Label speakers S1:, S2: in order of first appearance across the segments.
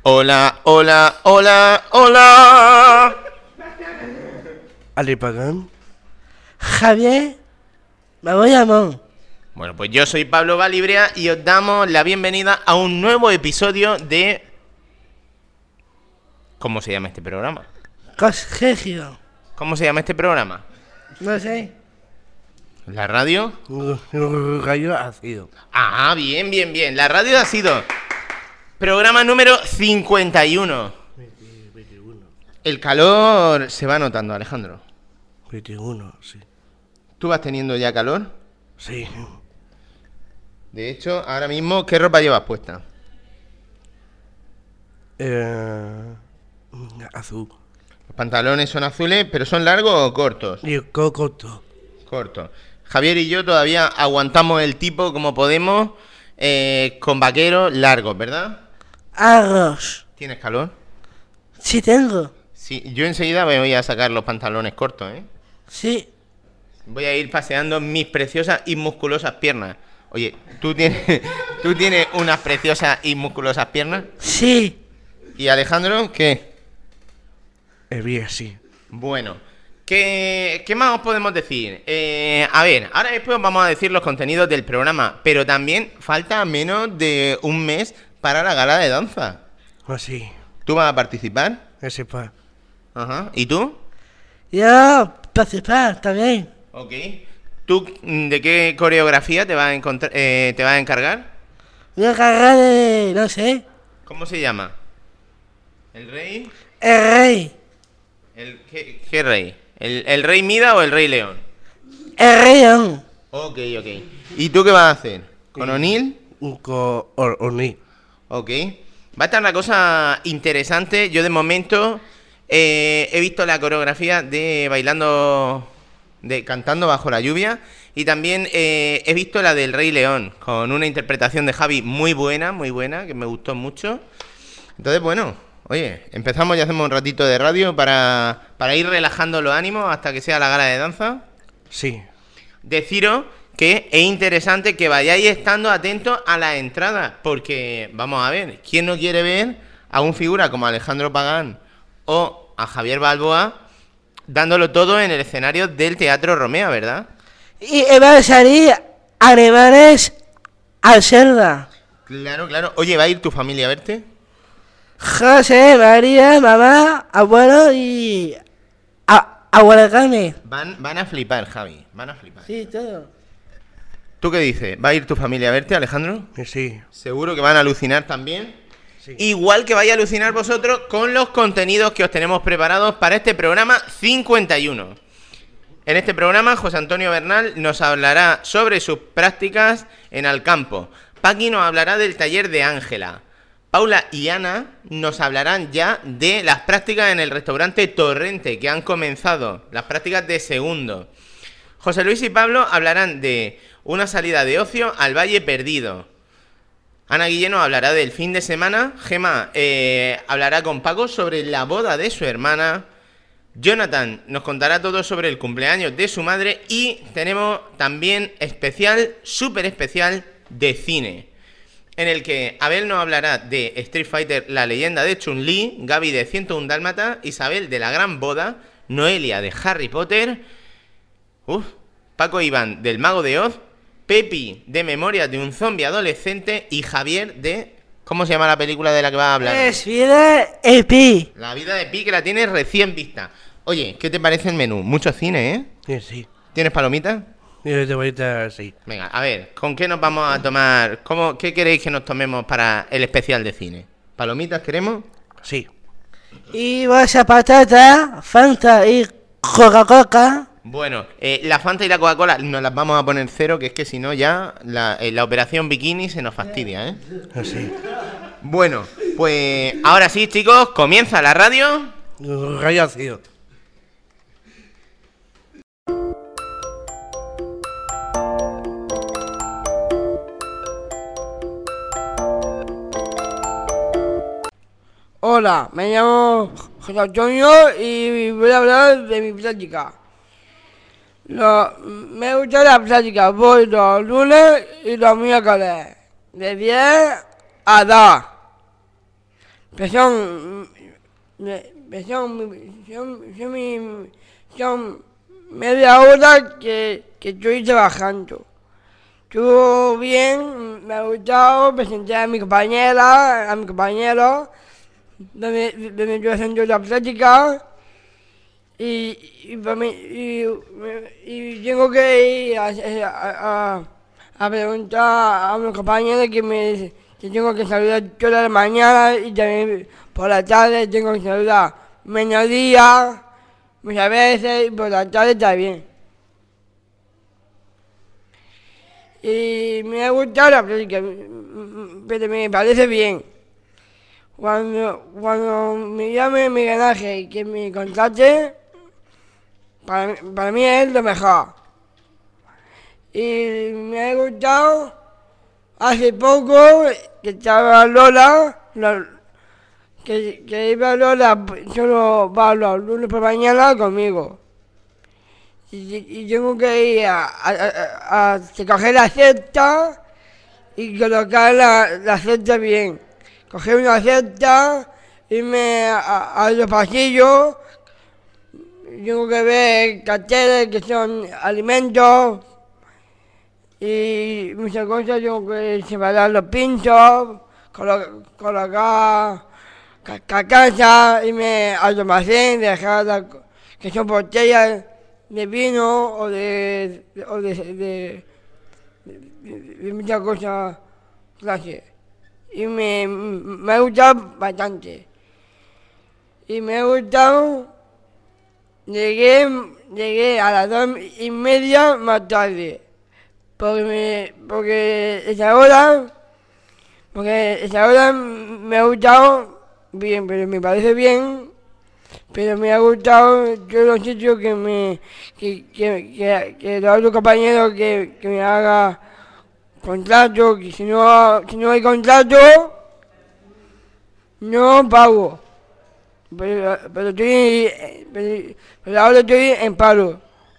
S1: Hola, hola, hola, hola.
S2: Alipagán. Javier, me voy a Mon.
S1: Bueno, pues yo soy Pablo Valibrea y os damos la bienvenida a un nuevo episodio de... ¿Cómo se llama este programa?
S2: Colegio.
S1: ¿Cómo se llama este programa?
S2: No sé.
S1: ¿La radio?
S2: Rayo ácido.
S1: Ah, bien, bien, bien. La radio ha sido programa número 51.
S2: 21.
S1: El calor se va notando, Alejandro.
S2: 21, sí.
S1: ¿Tú vas teniendo ya calor?
S2: Sí.
S1: De hecho, ahora mismo, ¿qué ropa llevas puesta?
S2: Azul.
S1: Los pantalones son azules, pero ¿son largos o cortos?
S2: Y cocoto.
S1: Cortos. Javier y yo todavía aguantamos el tipo como podemos, con vaqueros largos, ¿verdad?
S2: Arroz.
S1: ¿Tienes calor?
S2: Sí tengo.
S1: Sí, yo enseguida me voy a sacar los pantalones cortos, ¿eh?
S2: Sí.
S1: Voy a ir paseando mis preciosas y musculosas piernas. Oye, ¿tú tienes unas preciosas y musculosas piernas?
S2: Sí.
S1: ¿Y Alejandro, qué?
S2: Bien, sí.
S1: Bueno, ¿qué más os podemos decir? A ver, ahora después vamos a decir los contenidos del programa, pero también falta menos de un mes para la gala de danza.
S2: Así.
S1: ¿Tú vas a participar?
S2: Ese pa.
S1: Ajá. ¿Y tú?
S2: Yo participar también.
S1: Ok. ¿Tú de qué coreografía te vas a te vas a encargar?
S2: Voy a cargar de... no sé.
S1: ¿Cómo se llama? ¿El rey?
S2: El rey.
S1: ¿Qué rey? ¿El rey Mida o el rey León?
S2: El rey León.
S1: Ok, ok. ¿Y tú qué vas a hacer? ¿Con O'Neill?
S2: Con Oni.
S1: Ok. Va a estar una cosa interesante. Yo de momento he visto la coreografía de bailando, de cantando bajo la lluvia. Y también he visto la del Rey León, con una interpretación de Javi muy buena, que me gustó mucho. Entonces, bueno, oye, empezamos y hacemos un ratito de radio para ir relajando los ánimos hasta que sea la gala de danza.
S2: Sí.
S1: Deciros que es interesante que vayáis estando atentos a las entradas, porque, vamos a ver, ¿quién no quiere ver a un figura como Alejandro Pagán o a Javier Balboa dándolo todo en el escenario del Teatro Romea, verdad?
S2: Y van a salir alemanes al Cerda.
S1: Claro, claro. Oye, ¿va a ir tu familia a verte?
S2: José, María, mamá, abuelo y... abuela Carmen.
S1: Van a flipar, Javi. Van a flipar.
S2: Sí, todo.
S1: ¿Tú qué dices? ¿Va a ir tu familia a verte, Alejandro?
S2: Sí.
S1: Seguro que van a alucinar también.
S2: Sí.
S1: Igual que vais a alucinar vosotros con los contenidos que os tenemos preparados para este programa 51. En este programa, José Antonio Bernal nos hablará sobre sus prácticas en Alcampo. Paqui nos hablará del taller de Ángela. Paula y Ana nos hablarán ya de las prácticas en el restaurante Torrente, que han comenzado, las prácticas de segundo. José Luis y Pablo hablarán de una salida de ocio al Valle Perdido. Ana Guillén nos hablará del fin de semana. Gema hablará con Paco sobre la boda de su hermana. Jonathan nos contará todo sobre el cumpleaños de su madre. Y tenemos también especial, súper especial, de cine, en el que Abel nos hablará de Street Fighter, la leyenda de Chun-Li, Gaby de 101 Dálmata, Isabel de la Gran Boda, Noelia de Harry Potter, Paco Iván del Mago de Oz, Pepi de Memorias de un zombie adolescente y Javier de... ¿Cómo se llama la película de la que vas a hablar?
S2: Es vida Pi.
S1: La vida de Pi, que la tienes recién vista. Oye, ¿qué te parece el menú? Mucho cine, ¿eh?
S2: Sí, sí.
S1: ¿Tienes palomitas?
S2: Yo te voy a estar así.
S1: Venga, a ver, ¿con qué nos vamos a tomar? ¿Qué queréis que nos tomemos para el especial de cine? ¿Palomitas queremos?
S2: Sí. Y vas a patata, Fanta y Coca-Cola.
S1: Bueno, la Fanta y la Coca-Cola nos las vamos a poner cero, que es que si no ya la operación bikini se nos fastidia, ¿eh?
S2: Así.
S1: Bueno, pues ahora sí, chicos, comienza la radio.
S2: Rayo ácido.
S3: Hola, me llamo José Antonio y voy a hablar de mi práctica. Me gusta la práctica, voy los lunes y los miércoles, de 10 a 2. Pero son media hora que estoy trabajando. Estuvo bien, me ha gustado, presenté a mi compañera, a mi compañero, donde estoy haciendo la práctica. Y tengo que ir a preguntar a mis compañeros que tengo que saludar toda la mañana y también por la tarde tengo que saludar mediodía, muchas veces, y por la tarde también. Y me ha gustado la práctica, pero me parece bien. Cuando me llame Miguel Ángel y que me contrate, para mí es lo mejor. Y me ha gustado hace poco que estaba Lola, que iba Lola, solo va los lunes por mañana conmigo. Y tengo que ir a coger la cesta y colocar la cesta bien. Coger una cesta, irme a los pasillos. Tengo que ver carteles que son alimentos y muchas cosas. Tengo que separar los pinchos, colocar carcasas, irme al almacén, dejar que son botellas de vino o de muchas cosas clase. Y me ha gustado bastante. Y me ha gustado. Llegué a las 2:30 más tarde, porque esa hora me ha gustado bien, pero me parece bien, pero me ha gustado todos los sitios que los otros compañeros que me haga contrato, que si no hay contrato, no pago. Pero ahora estoy en paro.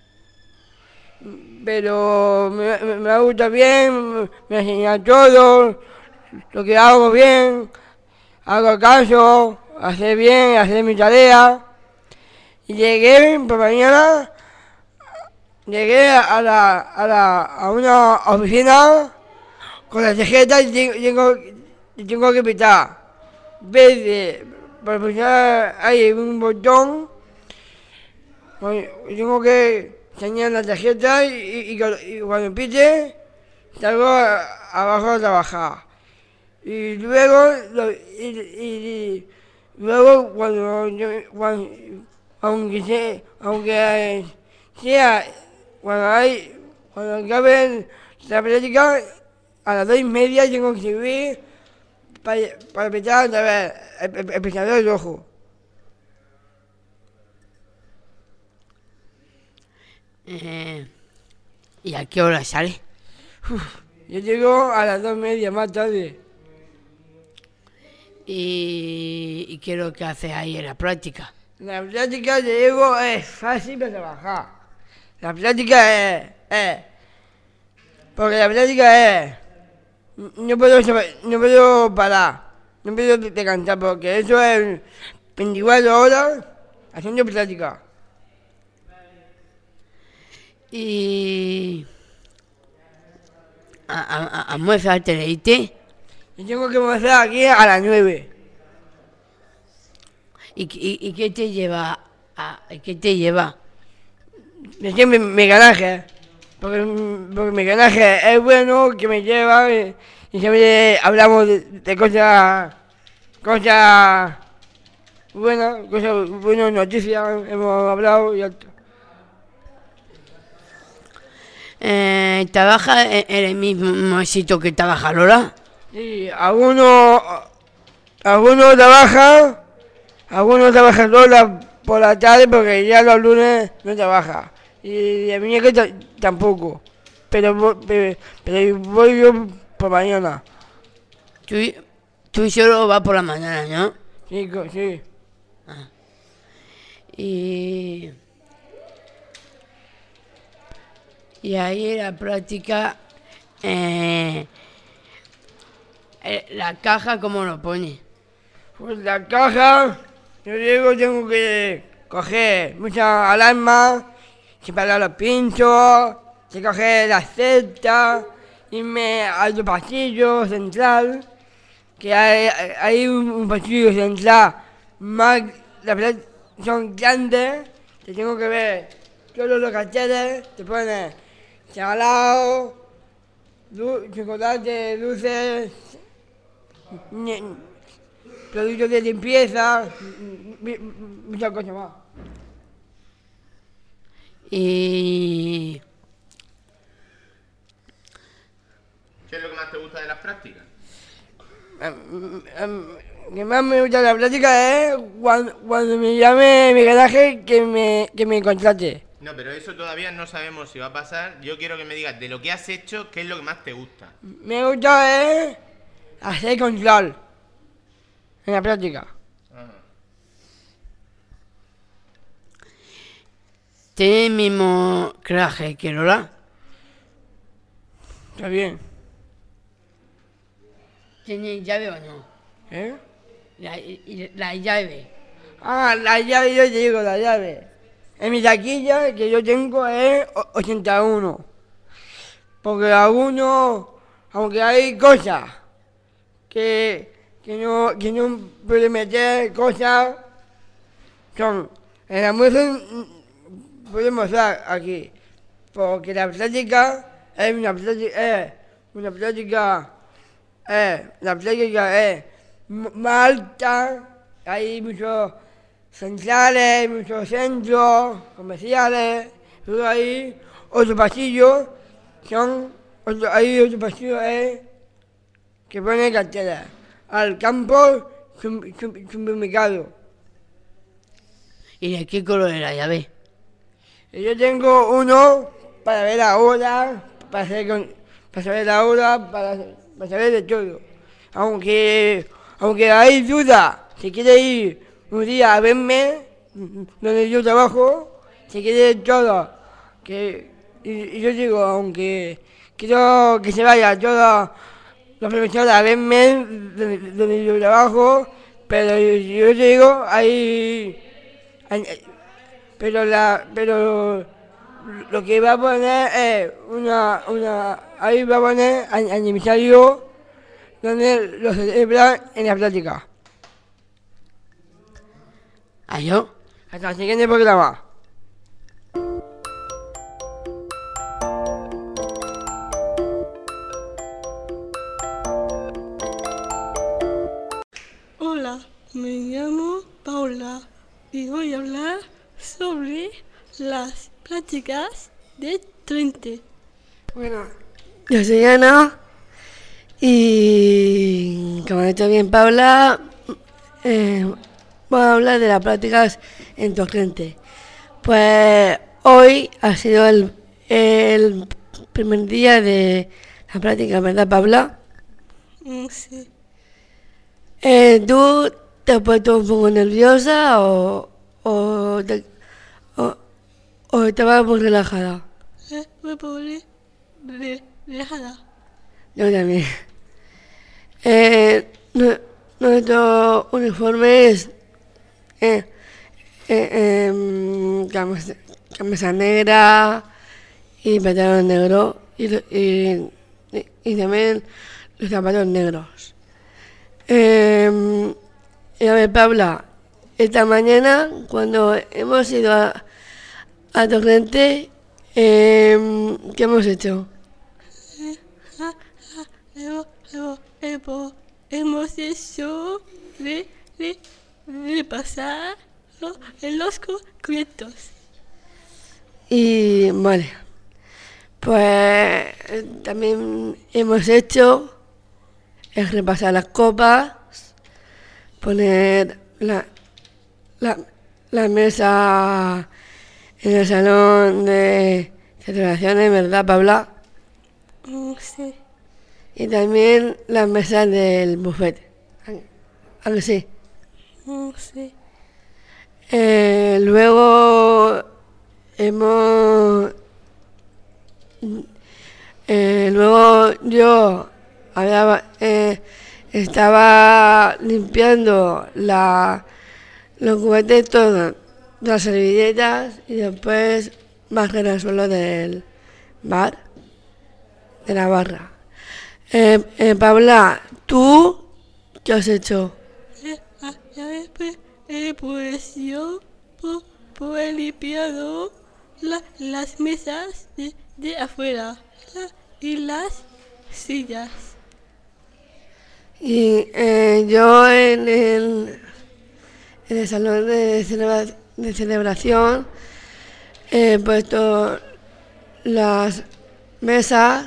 S3: Pero me gusta bien, me enseña todo, lo que hago bien, hago caso, hacer bien, hacer mi tarea. Y llegué por mañana, llegué a una oficina con la tarjeta y tengo que pitar. Para pulsar hay un botón, tengo que enseñar la tarjeta y cuando pite salgo abajo a trabajar. Y luego, aunque sea cuando acabe la práctica, a las 2:30 tengo que subir para pintar otra vez el pintador del ojo.
S2: ¿Y a qué hora sale?
S3: Yo llego a las 2:30 más tarde.
S2: ¿Y qué es lo que haces ahí en la práctica?
S3: La práctica llego es fácil para trabajar. La práctica porque la práctica es, no puedo parar, no puedo descansar, porque eso es 24 horas haciendo práctica.
S2: ¿Y almuerza te leíste?
S3: Yo tengo que almorzar aquí a las 9.
S2: ¿Y qué te lleva? ¿Qué te lleva?
S3: Decía mi garaje, porque mi garaje es bueno, que me lleva y siempre hablamos de cosas buenas noticias, hemos hablado y alto.
S2: ¿Trabaja en el mismo sitio que trabaja Lola?
S3: Sí, algunos trabajan Lola por la tarde porque ya los lunes no trabaja. Y el miércoles tampoco. Pero voy yo por mañana.
S2: Tú solo vas por la mañana, ¿no?
S3: Sí, sí.
S2: Ah. Y ahí en la práctica, la caja, ¿cómo lo pone?
S3: Pues la caja, yo digo, tengo que coger muchas alarmas, separar los pinchos, que coger la cesta, irme al pasillo central, que hay un pasillo central más, la verdad, son grandes, que tengo que ver todos los carteles, te pone salado, chocolate, dulces, productos de limpieza, muchas cosas más.
S2: Y
S1: ¿Qué es lo que más te gusta de las prácticas?
S3: Lo que más me gusta de la plática es cuando me llame mi garaje que me contrate.
S1: No, pero eso todavía no sabemos si va a pasar. Yo quiero que me digas de lo que has hecho, ¿qué es lo que más te gusta?
S3: Me gusta es hacer control en la práctica.
S2: ¿tiene el mismo traje que Lola?
S3: Está bien.
S2: ¿Tiene llave o no?
S3: ¿Eh?
S2: La llave.
S3: Ah, la llave, yo te digo, la llave. En mi taquilla que yo tengo es 81. Porque algunos, aunque hay cosas que no puede meter cosas, son, el almuerzo podemos estar aquí. Porque la plática es la plática es más alta, hay muchos centrales, muchos centros comerciales, luego hay otro pasillo, hay otro pasillo que pone cartera, al campo supermercado.
S2: ¿Y de qué color es la llave?
S3: Y yo tengo uno para ver la hora, para saber la hora, para saber de todo. Aunque hay duda, si quiere ir un día a verme, donde yo trabajo, si quiere todo, y yo digo, aunque quiero que se vaya todos los profesores a verme donde yo trabajo, pero yo digo, pero lo que va a poner es ahí va a poner aniversario donde lo celebran en la plática.
S2: ¿Adiós?
S3: Hasta el siguiente programa.
S4: Hola, me llamo Paula y voy a hablar sobre las prácticas de Twente.
S2: Bueno, yo soy Ana y como ha dicho bien Paula, voy a hablar de las prácticas en Torrente. Pues hoy ha sido el primer día de la práctica, ¿verdad, Paula?
S4: Sí.
S2: ¿Tú te has puesto un poco nerviosa o estabas muy relajada?
S4: Me pone relajada.
S2: Yo también. Nuestro uniforme es camisa negra y pantalón negro y también los zapatos negros. Y a ver, Paula, esta mañana cuando hemos ido a Torrente, ¿qué hemos hecho?
S4: Hemos hecho repasar en los concretos.
S2: Y vale, pues también hemos hecho es repasar las copas, poner la mesa en el salón de celebraciones, ¿verdad, Paula?
S4: Sí.
S2: Y también las mesas del buffet. ¿A que sí?
S4: Sí.
S2: Luego luego yo había estaba limpiando los juguetes todos, las servilletas y después bajé al suelo del bar, de la barra. Paula, ¿tú qué has hecho?
S4: Ya ves, pues yo he limpiado las mesas de afuera y las sillas.
S2: Y yo en el salón de celebración he puesto las mesas,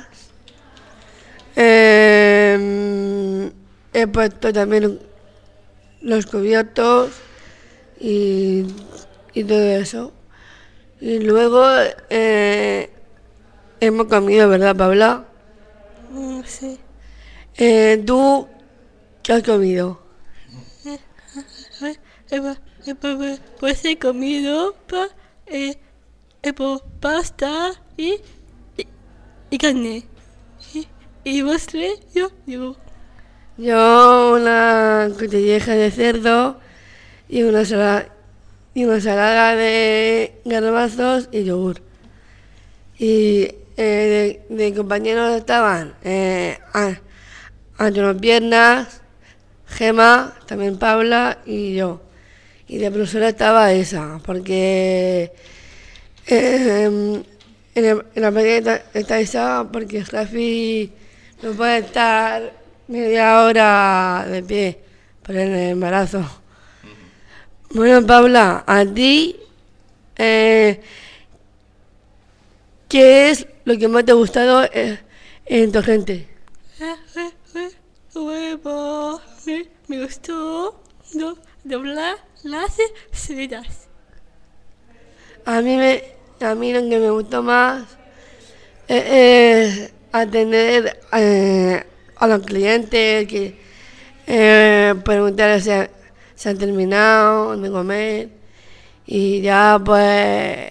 S2: he puesto también los cubiertos y todo eso. Y luego hemos comido, ¿verdad, Paula?
S4: Sí.
S2: ¿Tú qué has comido?
S4: Pues he comido pasta y carne. Y vos tres, yo.
S2: Yo una cotilleja de cerdo y una ensalada de garbanzos y yogur. Y de compañeros estaban Antonio Piernas, Gema, también Paula y yo. Y de profesora estaba esa, porque en la práctica está esa porque Rafi no puede estar media hora de pie por el embarazo. Bueno, Paula, a ti, ¿qué es lo que más te ha gustado en tu gente?
S4: Huevo. Me gustó doblar las cerillas.
S2: A mí lo que me gustó más es atender a los clientes, que preguntar si han terminado de comer y ya pues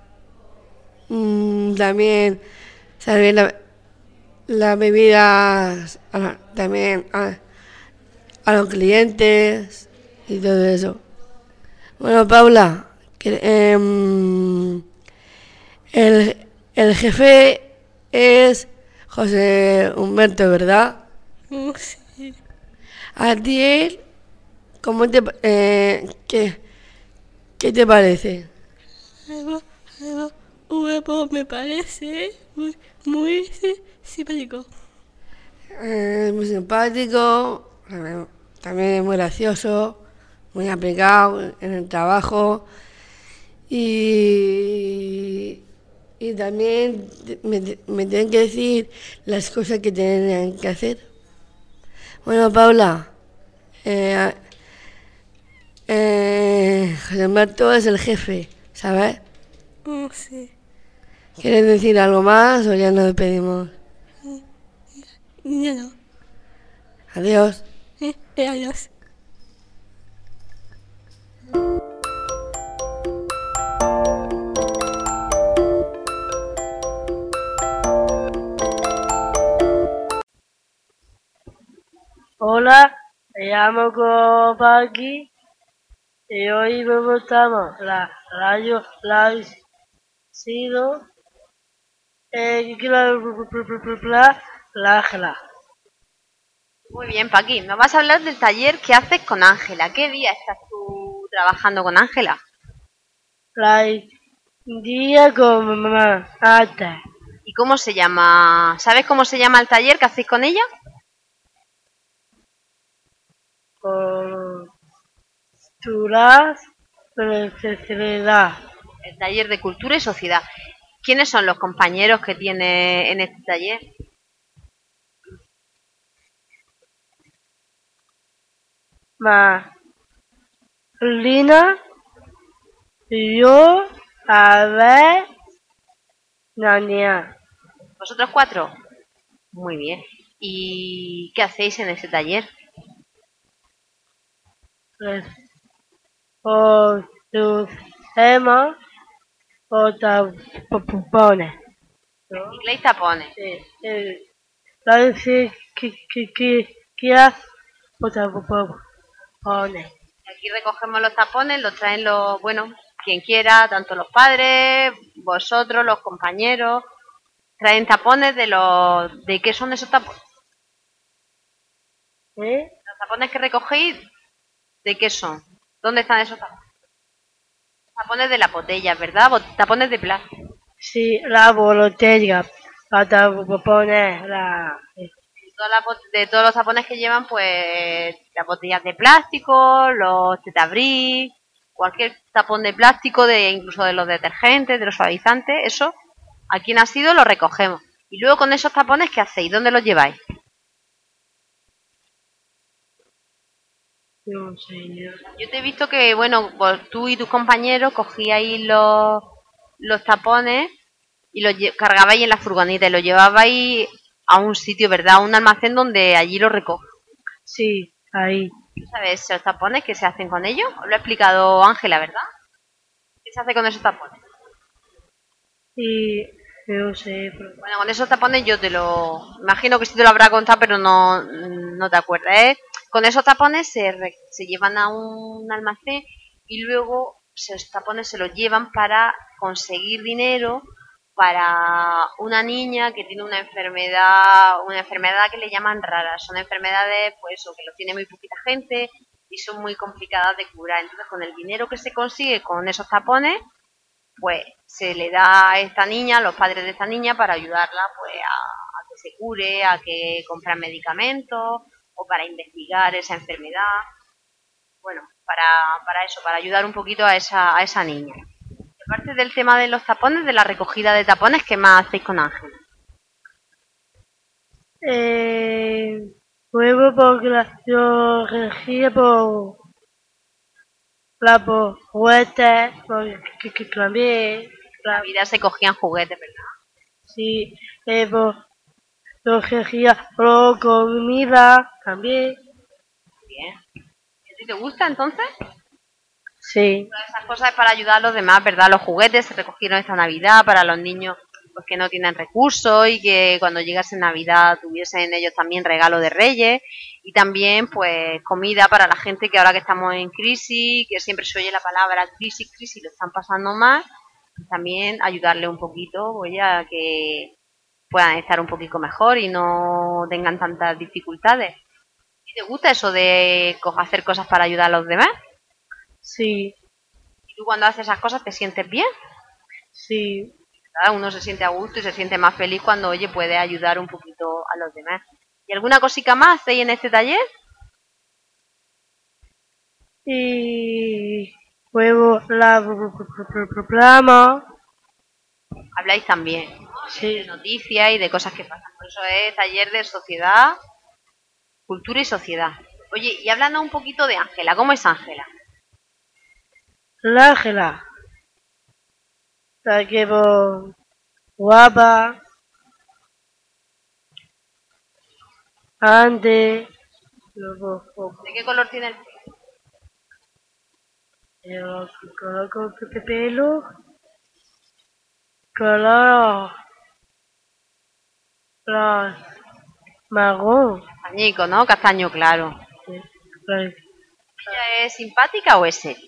S2: también servir las bebidas también a los clientes y todo eso. Bueno, Paula, el jefe es José Humberto, ¿verdad?
S4: Sí.
S2: A ti él, ¿cómo qué te parece?
S4: Huevo me parece muy simpático.
S2: Muy simpático, también es muy gracioso, muy aplicado en el trabajo y también me tienen que decir las cosas que tienen que hacer. Bueno, Paula, José Humberto es el jefe, ¿sabes?
S4: Sí.
S2: ¿Quieres decir algo más o ya nos despedimos?
S4: Ya no.
S2: Adiós.
S4: Adiós.
S3: Hola, me llamo Kopaki y hoy me gustamos la radio sido la Ángela.
S5: Muy bien, Paqui. Nos vas a hablar del taller que haces con Ángela. ¿Qué día estás tú trabajando con Ángela?
S3: La día con mamá hasta
S5: ¿Y cómo se llama? ¿Sabes cómo se llama el taller que hacéis con ella?
S3: culturas necesidad.
S5: El taller de cultura y sociedad. ¿Quiénes son los compañeros que tiene en este taller?
S3: Lina y yo a ver Nania.
S5: ¿Vosotros cuatro? Muy bien. ¿Y qué hacéis en ese taller?
S3: O tus gemas o tapones.
S5: Recicláis tapones.
S3: ¿Sabes qué haces?
S4: tapones.
S5: Aquí recogemos los tapones, los traen los, bueno, quien quiera, tanto los padres, vosotros, los compañeros, traen tapones ¿de qué son esos tapones? Los tapones que recogéis, ¿de qué son? ¿Dónde están esos tapones? Tapones de la botella, ¿verdad? Tapones de plástico.
S4: Sí, la botella, para tapones,
S5: De todos los tapones que llevan, pues las botellas de plástico, los tetabris, cualquier tapón de plástico, incluso de los detergentes, de los suavizantes, eso, aquí en Asido lo recogemos. Y luego con esos tapones, ¿qué hacéis? ¿Dónde los lleváis?
S4: no sé,
S5: Yo te he visto que, bueno, pues tú y tus compañeros cogíais los tapones y los cargabais en la furgoneta y los llevabais a un sitio, ¿verdad? A un almacén donde allí los recogen.
S4: sí, ahí.
S5: ¿Sabes esos tapones qué se hacen con ellos? Os lo ha explicado Ángela, ¿verdad? ¿Qué se hace con esos tapones?
S4: Y no sé, pero
S5: Bueno, con esos tapones yo imagino que sí te lo habrá contado, pero no te acuerdas, ¿eh? Con esos tapones se llevan a un almacén y luego esos tapones se los llevan para conseguir dinero para una niña que tiene una enfermedad que le llaman rara. Son enfermedades, pues eso, que lo tiene muy poquita gente y son muy complicadas de curar. Entonces, con el dinero que se consigue con esos tapones, pues se le da a esta niña, a los padres de esta niña, para ayudarla pues a que se cure, a que compre medicamentos o para investigar esa enfermedad. Bueno, para eso, para ayudar un poquito a esa niña. Aparte del tema de los tapones, de la recogida de tapones, ¿qué más hacéis con Ángel?
S4: huevo porque yo regía por por juguetes, porque también,
S5: En la vida se cogían juguetes, ¿verdad?
S4: sí, por yo regía por comida también,
S5: Bien. ¿Y a ti te gusta entonces?
S4: sí,
S5: Todas esas cosas es para ayudar a los demás, ¿verdad? Los juguetes se recogieron esta Navidad para los niños pues que no tienen recursos y que cuando llegase Navidad tuviesen ellos también regalo de Reyes y también pues comida para la gente que ahora que estamos en crisis, que siempre se oye la palabra crisis, lo están pasando mal, pues también ayudarle un poquito, oye, a que puedan estar un poquito mejor y no tengan tantas dificultades. ¿Y te gusta eso de hacer cosas para ayudar a los demás?
S4: sí,
S5: ¿Y tú cuando haces esas cosas te sientes bien?
S4: sí.
S5: ¿Verdad? Uno se siente a gusto y se siente más feliz cuando, oye, puede ayudar un poquito a los demás. ¿Y alguna cosita más hacéis en este taller?
S4: Y huevo la programa,
S5: Habláis también, ¿no?
S4: sí,
S5: De noticias y de cosas que pasan. Por eso es taller de sociedad, cultura y sociedad. Oye, y hablando un poquito de Ángela, ¿cómo es Ángela?
S4: la Ángela, la que por guapa, antes, luego,
S5: ¿De qué color tiene el pelo?
S4: color con pelo, color, color marrón,
S5: Castañico, ¿no? Castaño claro.
S4: sí,
S5: ¿Ella es simpática o es seria?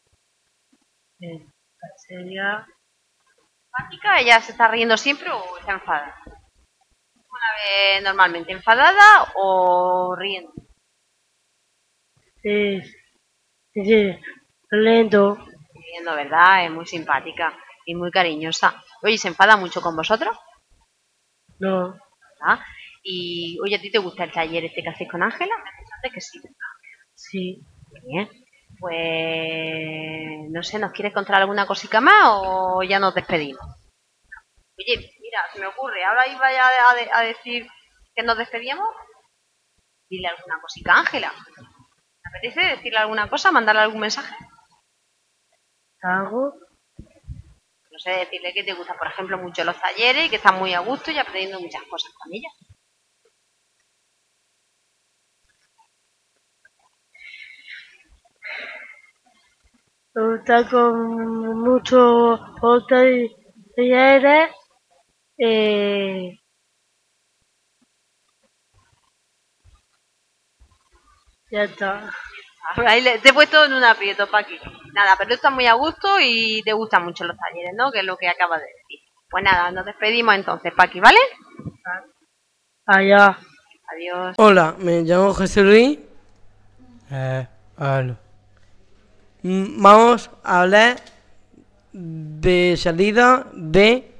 S4: sería,
S5: ¿Simpática? ¿Ella se está riendo siempre o está enfadada? Una vez normalmente enfadada o riendo.
S4: sí, sí, lento,
S5: Riendo, ¿verdad? Es muy simpática y muy cariñosa. Oye, ¿se enfada mucho con vosotros?
S4: no,
S5: ¿Verdad? Y, oye, ¿a ti te gusta el taller este que hacéis con Ángela? Me has dicho antes que sí.
S4: sí,
S5: Bien. Pues, no sé, ¿nos quieres contar alguna cosita más o ya nos despedimos? Oye, mira, se me ocurre, ahora iba ya a decir que nos despedíamos. Dile alguna cosita a Ángela. ¿Te apetece decirle alguna cosa, mandarle algún mensaje?
S4: algo,
S5: No sé, decirle que te gustan, por ejemplo, mucho los talleres y que estás muy a gusto y aprendiendo muchas cosas con ella.
S4: me gusta con mucho talleres, eh, Ya está.
S5: Ahí te he puesto en un aprieto, Paqui. Nada, pero tú estás muy a gusto y te gustan mucho los talleres, ¿no? Que es lo que acabas de decir. Pues nada, nos despedimos entonces, Paqui, ¿vale?
S4: Allá.
S5: Adiós.
S3: Hola, me llamo José Luis.
S6: Hola.
S3: Vamos a hablar de salida de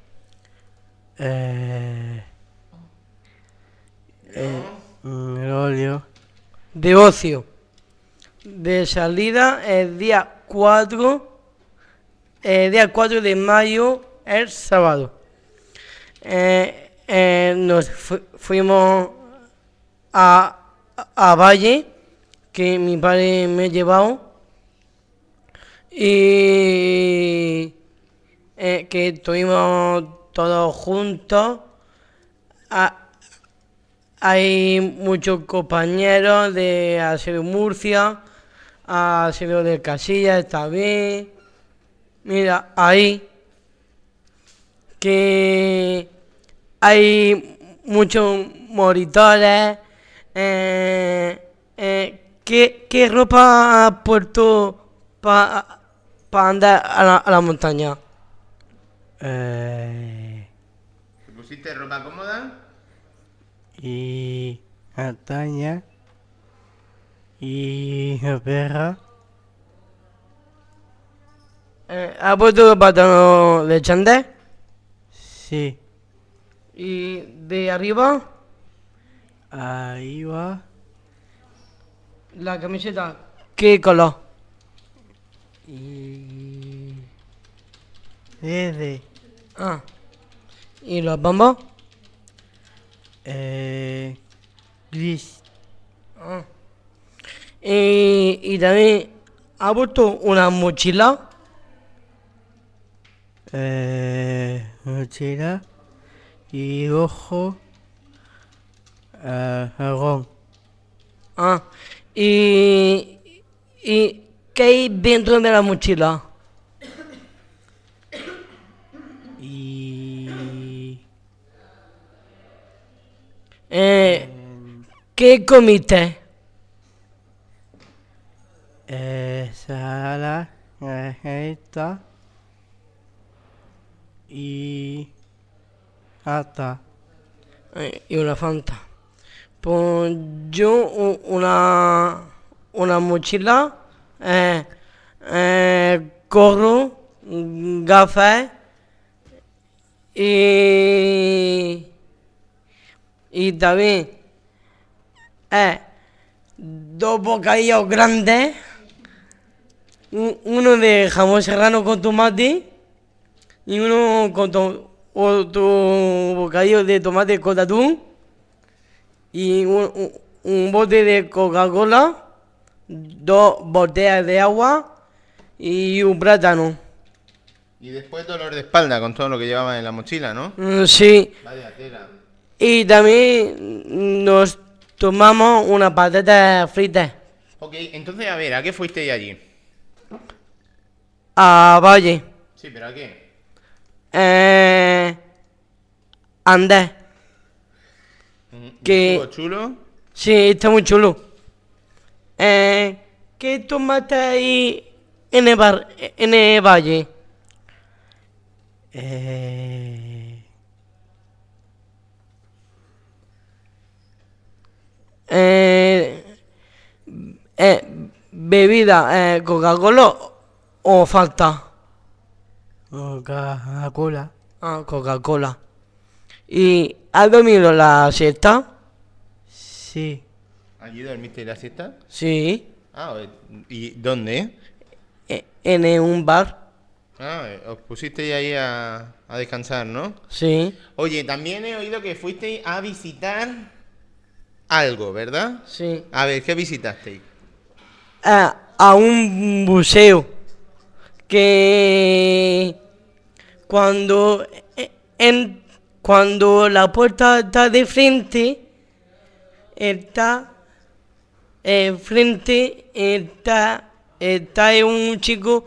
S6: El óleo.
S3: de ocio. De salida el día 4 de mayo, el sábado. Nos fuimos a Valle, que mi padre me ha llevado, y que estuvimos todos juntos. Hay muchos compañeros de Aseo Murcia, Aseo de Casillas también. Mira, ahí que hay muchos monitores. ¿Qué ropa has puesto para andar a la montaña?
S1: ¿Te pusiste ropa cómoda?
S6: Y Ataña. Y perra.
S3: ¿Has puesto pantalón de chándal?
S6: Sí.
S3: ¿Y de arriba?
S6: Ahí va.
S3: La camiseta. ¿Qué color?
S6: Y verde.
S3: Ah. ¿Y los bombos?
S6: Gris.
S3: Ah. Y también, ¿has puesto una mochila?
S6: Mochila. Y ojo. Jabón.
S3: Ah. ¿Y qué hay dentro de la mochila?
S6: Y
S3: ¿Qué comiste?
S6: sala. Esta. Y hasta.
S3: Y una Fanta. Pues yo una mochila, gorro, gafas y también dos bocadillos grandes, uno de jamón serrano con tomate y uno con otro bocadillo de tomate con atún. Y un bote de Coca-Cola, 2 botellas de agua y un plátano.
S1: Y después dolor de espalda con todo lo que llevaba en la mochila, ¿no?
S3: Sí.
S1: Vaya tela.
S3: Y también nos tomamos unas patatas fritas
S1: Ok, entonces a ver, ¿a qué fuisteis allí?
S3: a Valle.
S1: Sí, pero ¿a qué?
S3: Andés. Que-
S1: ¿Estuvo chulo?
S3: Sí, está muy chulo. ¿Qué tomaste ahí en el Valle? Bebida, Coca-Cola o Fanta.
S6: Coca-Cola.
S3: Ah, Coca-Cola. ¿Y has dormido la siesta?
S6: Sí.
S1: ¿Allí dormiste la siesta?
S3: Sí,
S1: Ah, ¿y dónde?
S3: en un bar.
S1: Ah, os pusisteis ahí a descansar, ¿no?
S3: Sí,
S1: Oye, también he oído que fuisteis a visitar algo, ¿verdad?
S3: sí.
S1: A ver, ¿qué visitasteis?
S3: A un museo que cuando cuando la puerta está de frente, está enfrente está un chico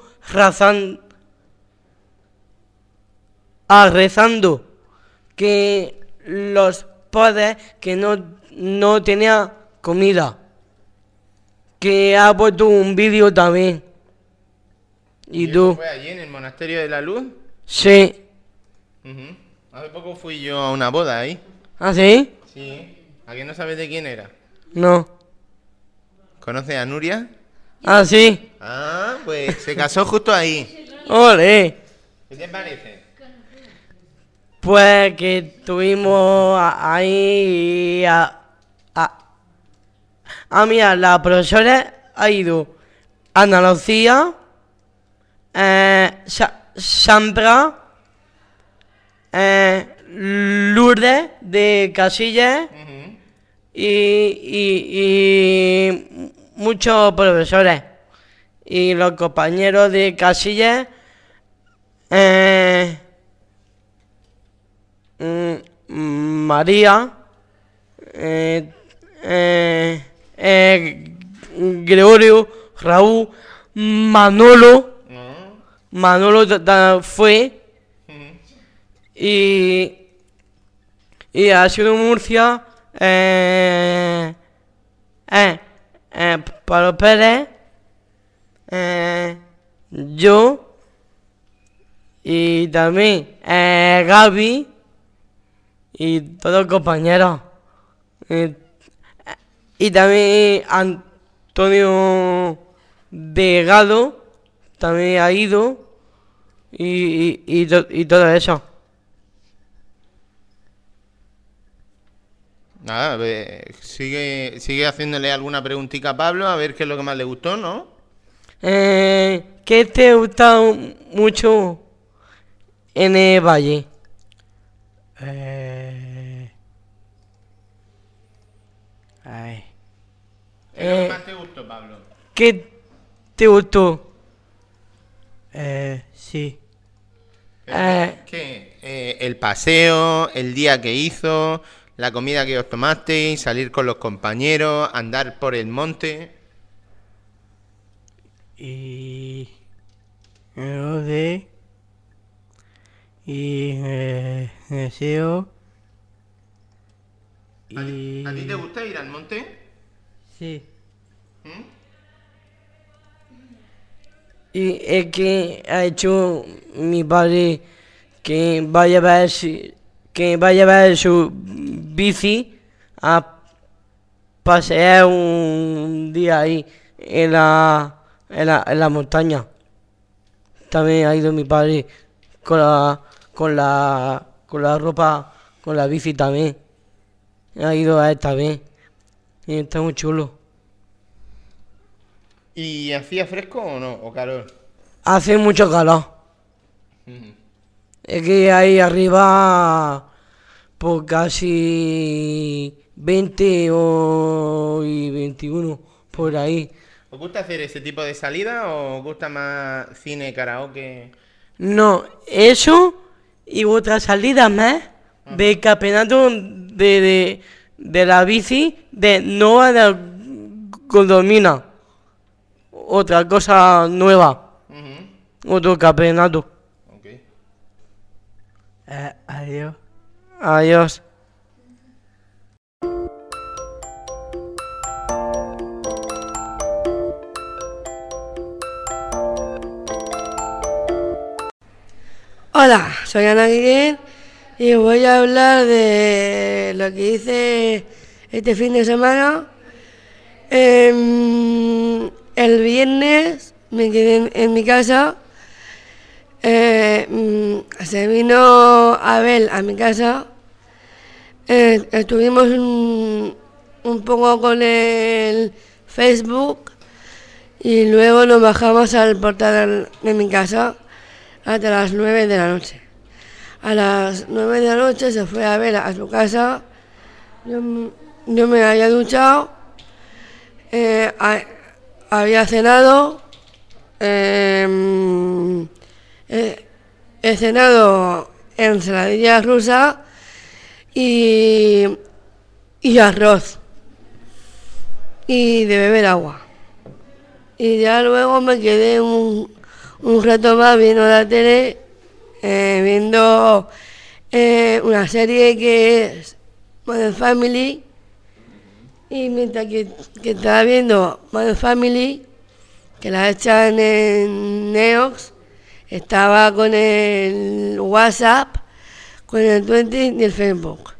S3: rezando que los padres que no tenía comida. que ha puesto un vídeo también. ¿Y
S1: eso
S3: tú?
S1: fue allí en el Monasterio de la Luz?
S3: Sí.
S1: Ujú. Hace poco fui yo a una boda ahí.
S3: ¿Ah, sí?
S1: Sí. ¿A quién no sabes de quién era?
S3: No.
S1: ¿Conoces a Nuria?
S3: ¿Ah, sí?
S1: Ah, pues se casó justo ahí.
S3: ¡Ole!
S1: ¿Qué te parece?
S3: Pues que estuvimos ahí mira, la profesora ha ido Ana Lucía, Sandra, Lourdes de Casillas
S1: Ujú.
S3: y muchos profesores. Y los compañeros de Casillas, María, Gregorio, Raúl, Manolo.
S1: No.
S3: Manolo fue y ha sido Murcia, Pablo Pérez, yo y también Gaby y todos los compañeros. Y también Antonio Delgado también ha ido y todo eso.
S1: Nada, sigue haciéndole alguna preguntita a Pablo, a ver qué es lo que más le gustó, ¿no?
S3: ¿Qué te gusta mucho en el valle?
S6: Ay.
S1: ¿Qué es lo que más te gustó, Pablo?
S3: ¿Qué te gustó?
S6: Sí.
S1: ¿Qué? El paseo, el día que hizo, la comida que os tomasteis, salir con los compañeros, andar por el monte.
S6: Y lo de y deseo
S1: ¿A ti te gusta ir al monte?
S6: sí.
S1: ¿Mm?
S3: Y es que ha hecho mi padre que vaya a ver su bici a pasear un día ahí en la montaña. También ha ido mi padre con la ropa, con la bici también. Ha ido a él también. Y está muy chulo.
S1: ¿Y hacía fresco o no? ¿O calor?
S3: Hace mucho calor.
S1: Ujú.
S3: Es que ahí arriba por casi 20 y 21 por ahí.
S1: ¿Os gusta hacer ese tipo de salida o os gusta más cine, karaoke?
S3: No, eso y otra salida más de campeonato de la bici de Nova de Condomina. Otra cosa nueva,
S1: Ujú.
S3: otro campeonato.
S1: Ok.
S6: Adiós.
S3: Adiós.
S2: Hola, soy Ana Guillén y voy a hablar de lo que hice este fin de semana. El viernes me quedé en mi casa. Se vino Abel a mi casa. Estuvimos un poco con el Facebook y luego nos bajamos al portal de mi casa hasta las 9 de la noche. A las 9 de la noche se fue a ver a su casa. Yo me había duchado, había cenado, he cenado ensaladilla rusa y arroz y de beber agua. Y ya luego me quedé un rato más viendo la tele, viendo una serie que es Modern Family Y mientras que estaba viendo Modern Family, que la echan en Neox, estaba con el WhatsApp, con el Twitter y el Facebook.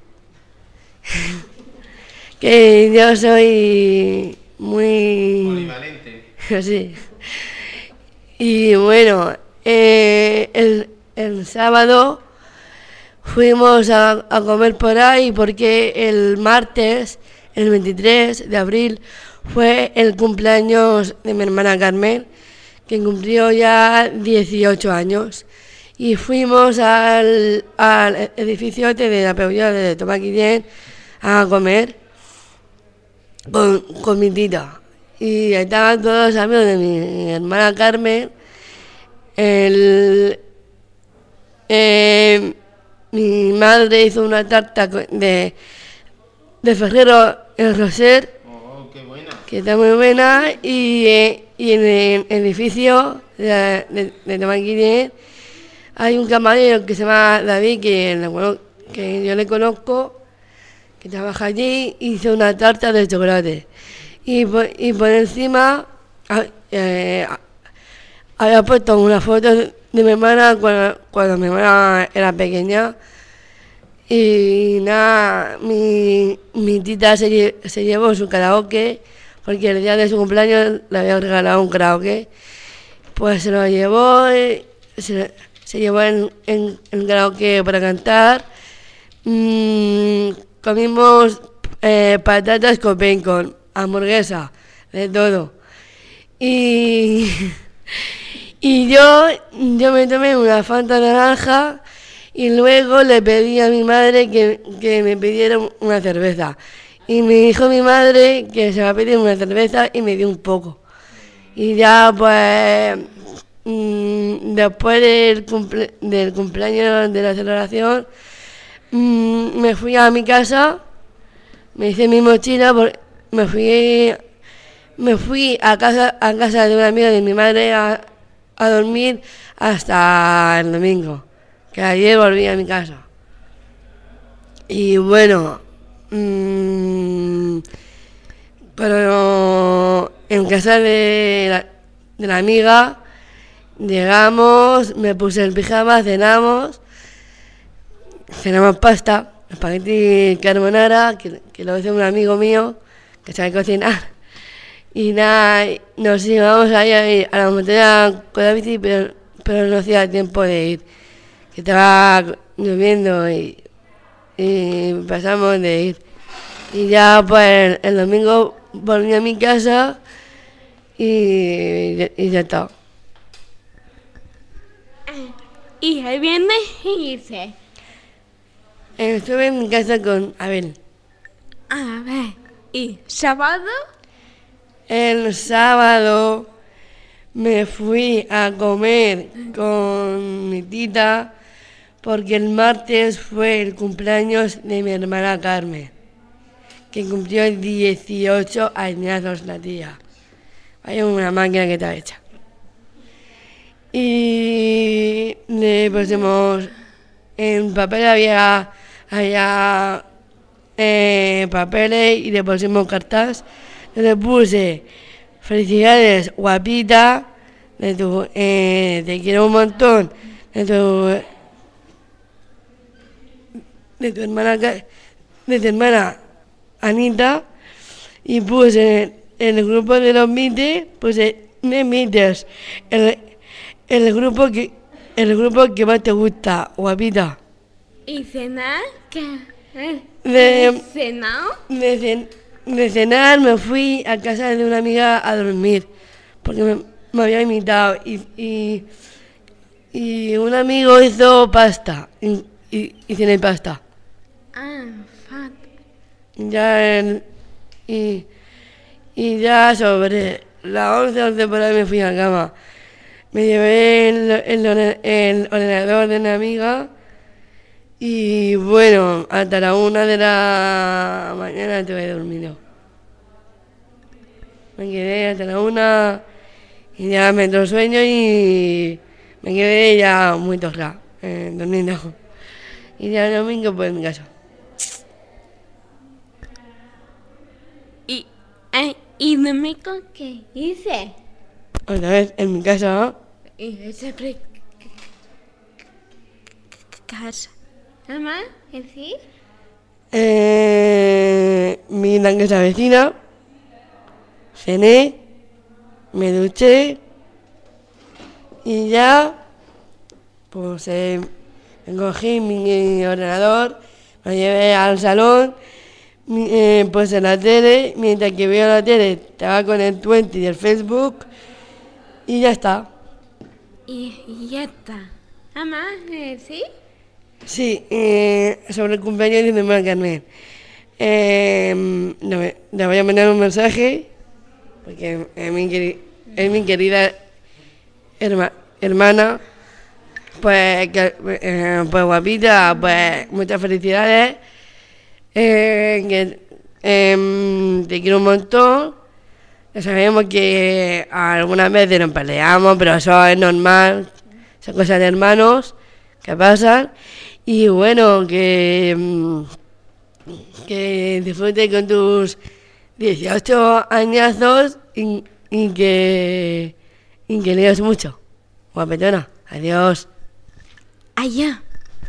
S2: Que yo soy muy...
S1: Polivalente.
S2: Sí. Y bueno, el sábado fuimos a comer por ahí porque el martes, el 23 de abril, fue el cumpleaños de mi hermana Carmen, que cumplió ya 18 años. Y fuimos al edificio de la Peugeot de Tomás Guillén a comer con mi tita. Y estaban todos los amigos de mi hermana Carmen. Mi madre hizo una tarta de Ferrero el Roser,
S1: Oh, qué buena.
S2: que está muy buena, y en el edificio de Tomás Guillén hay un camarero que se llama David, que yo le conozco, que trabaja allí, hizo una tarta de chocolate. Y por encima había puesto una foto de mi hermana cuando mi hermana era pequeña. Y nada, mi tita se llevó su karaoke, porque el día de su cumpleaños le había regalado un karaoke. Pues se lo llevó, se llevó en karaoke para cantar. Comimos patatas con bacon, hamburguesa, de todo. Y yo me tomé una Fanta naranja y luego le pedí a mi madre que me pidiera una cerveza. Y me dijo mi madre que se va a pedir una cerveza y me dio un poco. Y ya pues después del cumpleaños de la celebración, me fui a mi casa, me hice mi mochila, me fui a casa de una amiga de mi madre a dormir hasta el domingo, que ayer volví a mi casa. Y bueno, pero en casa de la amiga llegamos, me puse el pijama, cenamos pasta, espagueti carbonara, que lo hace un amigo mío que sabe cocinar. Y nada, nos íbamos ahí a la montaña con la bici, pero no hacía tiempo de ir, que estaba lloviendo y pasamos de ir. Y ya pues el domingo volví a mi casa y ya está.
S4: Y el viernes hice.
S2: Estuve en mi casa con Abel.
S4: A ver. ¿Y sábado?
S2: El sábado me fui a comer con mi tita porque el martes fue el cumpleaños de mi hermana Carmen, que cumplió 18 añazos la tía. Hay una máquina que está hecha. Y le pusimos en papel, había papeles y le pusimos cartas. Le puse felicidades, guapita, te quiero un montón, de tu hermana Anita, y puse en el grupo de los mites, puse mites, el grupo que más te gusta, guapita.
S4: ¿Y cenar? ¿Qué? ¿Cenado?
S2: De cenar me fui a casa de una amiga a dormir, porque me había invitado y un amigo hizo pasta y cené pasta.
S4: Ah, fat.
S2: Y ya sobre las 11 por ahí me fui a la cama. Me llevé el ordenador de una amiga y bueno, hasta la 1 de la mañana estuve dormido. Me quedé hasta la 1 y ya me entró sueño y me quedé ya muy tosca, durmiendo. Y ya el domingo pues en mi casa.
S4: ¿Y Domingo qué hice?
S3: Otra vez en mi casa.
S4: Y siempre casa. Mamá, ¿sí?
S3: Mi la casa vecina. Cené. Me duché. Y ya. Pues me cogí mi ordenador. Lo llevé al salón. Pues en la tele. Mientras que veo la tele, estaba con el Twenty del Facebook. Y ya está.
S4: Y ya está. Mamá, ¿sí?
S3: Sí, sobre el cumpleaños de mi hermana Carmen. Le voy a mandar un mensaje, porque es mi querida hermana, pues, pues guapita, pues muchas felicidades, te quiero un montón. Ya sabemos que algunas veces nos peleamos, pero eso es normal, son cosas de hermanos que pasan. Y bueno, que disfrutes con tus 18 añazos y que leas mucho. Guapetona, adiós.
S4: Allá.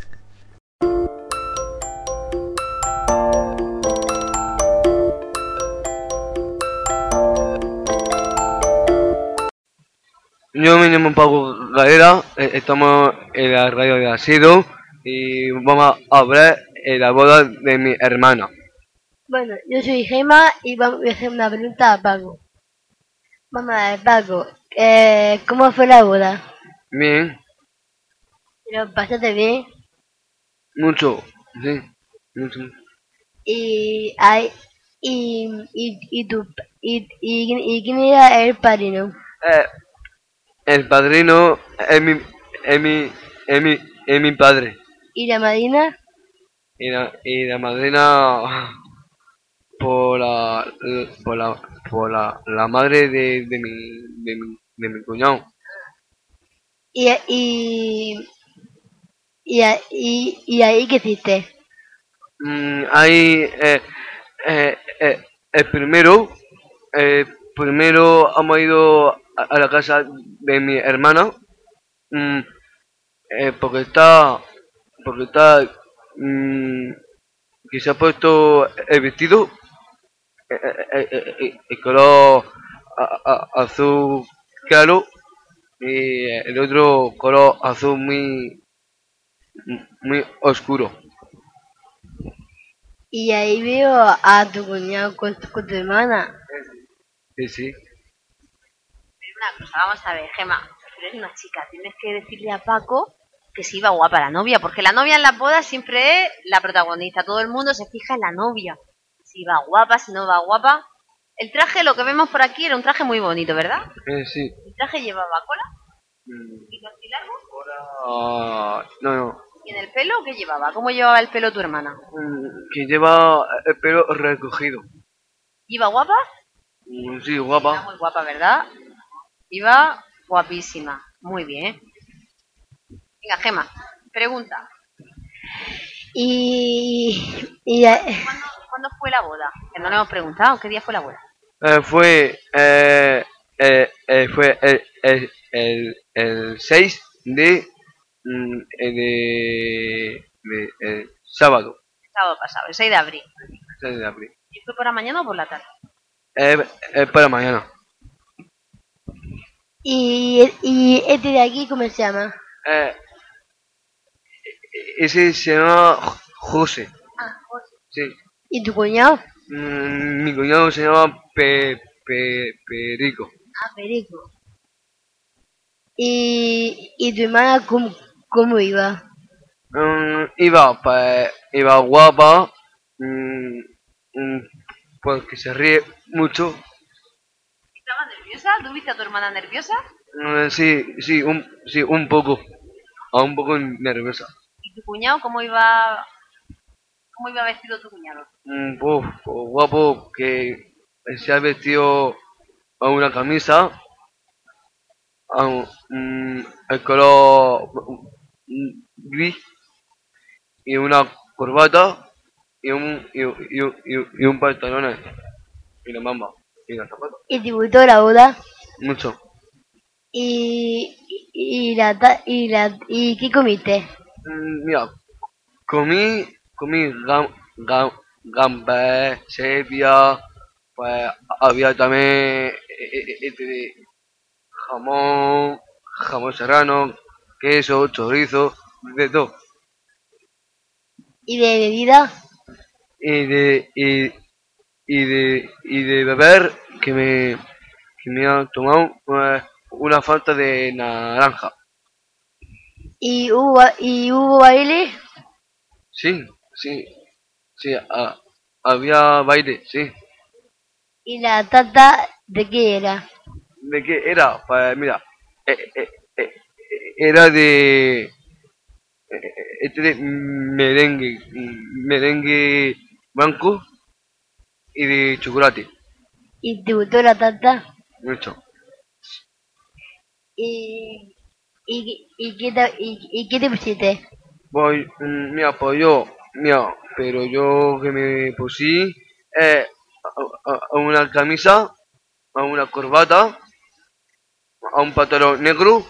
S7: Yo me llamo Pablo Galera, estamos en la radio de Asido y vamos a hablar de la boda de mi hermana.
S2: Bueno, yo soy Gema y voy a hacer una pregunta a Paco. Vamos a ver, Paco, ¿cómo fue la boda?
S7: Bien,
S2: ¿Lo pasaste bien?
S7: mucho, sí, mucho.
S2: Y hay y tu y quién era el padrino
S7: Eh, el padrino es mi padre
S2: y la madrina
S7: y la madrina por la madre de mi cuñado.
S2: y ahí qué hiciste.
S7: Ahí el primero hemos ido a la casa de mi hermana mm, porque está que se ha puesto el vestido el color azul claro y el otro color azul muy oscuro.
S2: Y ahí veo a tu cuñado con tu hermana.
S7: Sí, sí.
S5: Una cosa, vamos a ver, Gema, tú eres una chica, tienes que decirle a Paco que si va guapa la novia, porque la novia en las bodas siempre es la protagonista, todo el mundo se fija en la novia, si va guapa, si no va guapa. El traje, lo que vemos por aquí, era un traje muy bonito, ¿verdad?
S7: Sí.
S5: ¿El traje llevaba cola?
S7: Mm,
S5: ¿Y así largo?
S7: no.
S5: ¿Y en el pelo qué llevaba? ¿Cómo llevaba el pelo tu hermana?
S7: Que lleva el pelo recogido.
S5: ¿Iba guapa?
S7: Sí,
S5: Era
S7: guapa.
S5: muy guapa, ¿verdad? Iba guapísima, muy bien. Venga, Gema, pregunta. ¿Cuándo fue la boda? Que no le hemos preguntado, ¿qué día fue la boda?
S7: Fue el 6 de sábado.
S5: Sábado pasado, el 6 de abril.
S7: 6 de abril.
S5: ¿Y fue por la mañana o por la tarde?
S7: Para mañana.
S2: Y este de aquí, ¿cómo se llama?
S7: Ese se llama José.
S2: Ah, José.
S7: Sí.
S2: ¿Y tu cuñado?
S7: Mi cuñado se llama Perico.
S2: Ah, Perico. ¿Y tu hermana cómo iba?
S7: Iba guapa, porque se ríe mucho.
S5: ¿Estabas nerviosa? ¿Tú viste a tu hermana nerviosa?
S7: Sí, un poco, un poco nerviosa.
S5: ¿Y tu cuñado cómo iba vestido tu cuñado?
S7: Pues guapo, que se ha vestido a una camisa, el color gris y una corbata y un pantalones y la mamba. y los zapatos.
S2: ¿Y te gustó la boda?
S7: Mucho.
S2: ¿Y qué comiste?
S7: Mira, comí gambas, sepia, pues había también jamón serrano, queso, chorizo, de todo.
S2: ¿Y de bebida?
S7: Y de beber que me ha tomado una falta de naranja.
S2: ¿Y hubo baile?
S7: Sí, había baile, sí.
S2: ¿Y la tarta de qué era?
S7: ¿De qué era? Pues mira, era de de merengue blanco y de chocolate.
S2: ¿Y te gustó la tarta?
S7: Mucho.
S2: ¿Y qué te pusiste?
S7: Voy, mira, pues pero yo que me pusí a una camisa, a una corbata, a un pantalón negro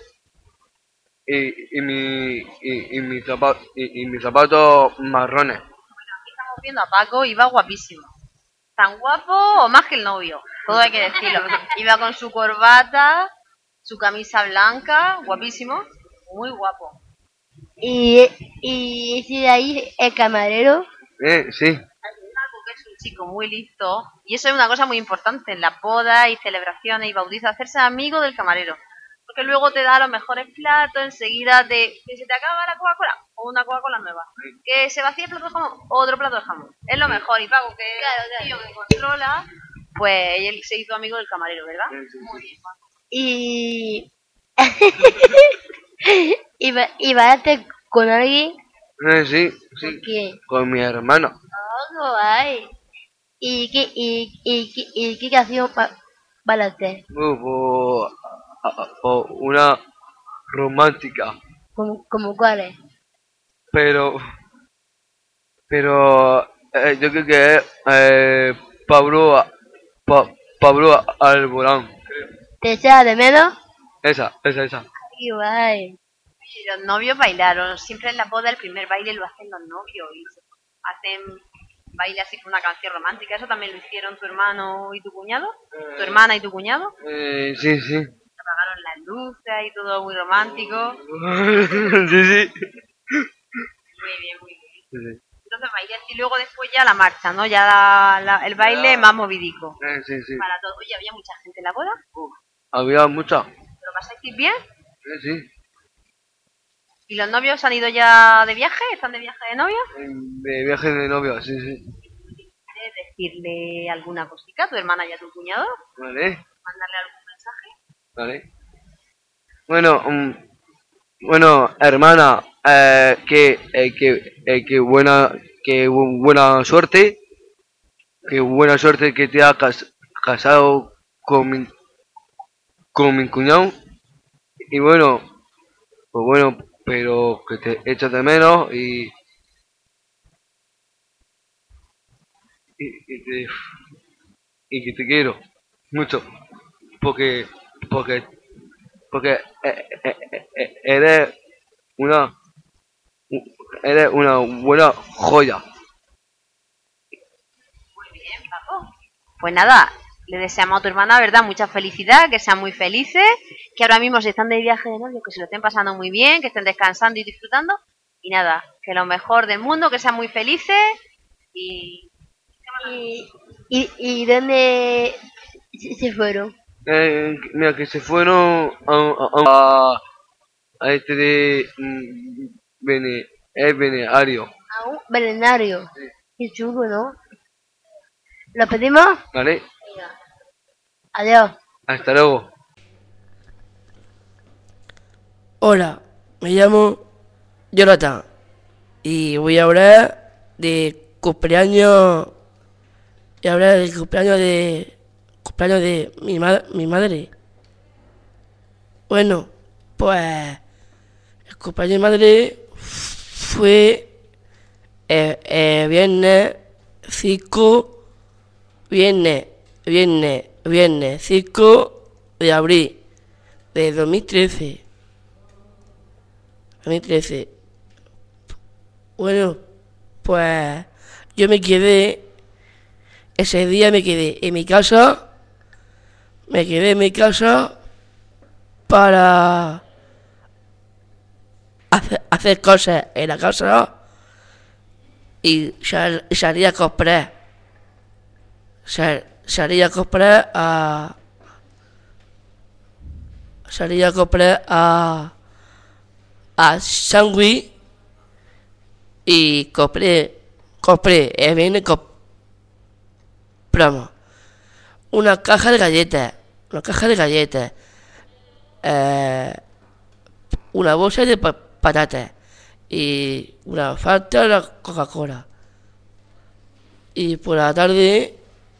S7: y mis zapatos marrones.
S5: Estamos viendo a Paco, iba guapísimo. Tan guapo o más que el novio, todo hay que decirlo. Iba con su corbata, su camisa blanca, guapísimo, muy guapo.
S2: ¿Y ese de ahí, el camarero?
S7: Sí,
S5: Paco, que es un chico muy listo, y eso es una cosa muy importante en las bodas y celebraciones y bautizos, hacerse amigo del camarero. Porque luego te da los mejores platos, enseguida que se te acaba la Coca-Cola, o una Coca-Cola nueva. Que se vacía el plato de jamón, otro plato de jamón. Es lo mejor, y Paco, que es el tío que controla, pues él se hizo amigo del camarero, ¿verdad? Muy bien, Paco.
S2: ¿Y... ¿Y bailaste con alguien?
S7: sí,
S2: ¿Con quién?
S7: con mi hermano.
S2: Oh, guay. ¿Y qué canción bailaste?
S7: Una romántica,
S2: ¿Como cuáles?
S7: pero yo creo que es Pablo Alborán.
S2: ¿Te echas de menos?
S7: Esa.
S2: Qué guay.
S5: Y los novios bailaron. Siempre en la boda el primer baile lo hacen los novios. Y hacen baile así con una canción romántica. ¿Eso también lo hicieron tu hermano y tu cuñado? ¿Tu hermana y tu cuñado?
S7: Sí.
S5: Apagaron las luces y todo muy romántico.
S7: sí.
S5: Muy bien, muy bien.
S7: Sí.
S5: Entonces baile y luego después ya la marcha, ¿no? Ya el baile más movidico.
S7: Sí.
S5: Para todo. Oye, ¿había mucha gente en la boda?
S7: Había mucha.
S5: ¿Lo pasasteis bien?
S7: Sí.
S5: ¿Y los novios han ido ya de viaje? ¿Están de viaje de novio?
S7: De viaje de novio, sí.
S5: ¿Quieres decirle alguna cosita a tu hermana y a tu cuñado?
S7: Vale.
S5: ¿Mandarle algún mensaje?
S7: Vale. Bueno, hermana, que buena suerte, que te has casado con mi cuñado. Y bueno, pues bueno, pero que te echas de menos y que te quiero mucho, porque eres una buena joya.
S5: Muy bien, Paco. Pues nada, le deseamos a tu hermana, ¿verdad? Mucha felicidad, que sean muy felices, que ahora mismo si están de viaje de novio, que se lo estén pasando muy bien, que estén descansando y disfrutando. Y nada, que lo mejor del mundo, que sean muy felices y...
S2: ¿Y dónde se fueron?
S7: Mira, que se fueron a este de Beneario.
S2: A un veterinario. Qué chulo, ¿no? ¿Lo pedimos?
S7: ¿Vale?
S2: Adiós.
S7: Hasta luego.
S3: Hola, me llamo Jonathan y voy a hablar de cumpleaños. Y hablar del cumpleaños de mi madre. Bueno, pues el cumpleaños de mi madre fue viernes 5, viernes
S2: viernes 5 de abril de 2013. 2013. Bueno, pues yo ese día me quedé en mi casa, para hacer cosas en la casa y salí a comprar. Salí a comprar a sándwich y compré, el viernes compramos una caja de galletas, una bolsa de patatas y una Fanta de la Coca-Cola. Y por la tarde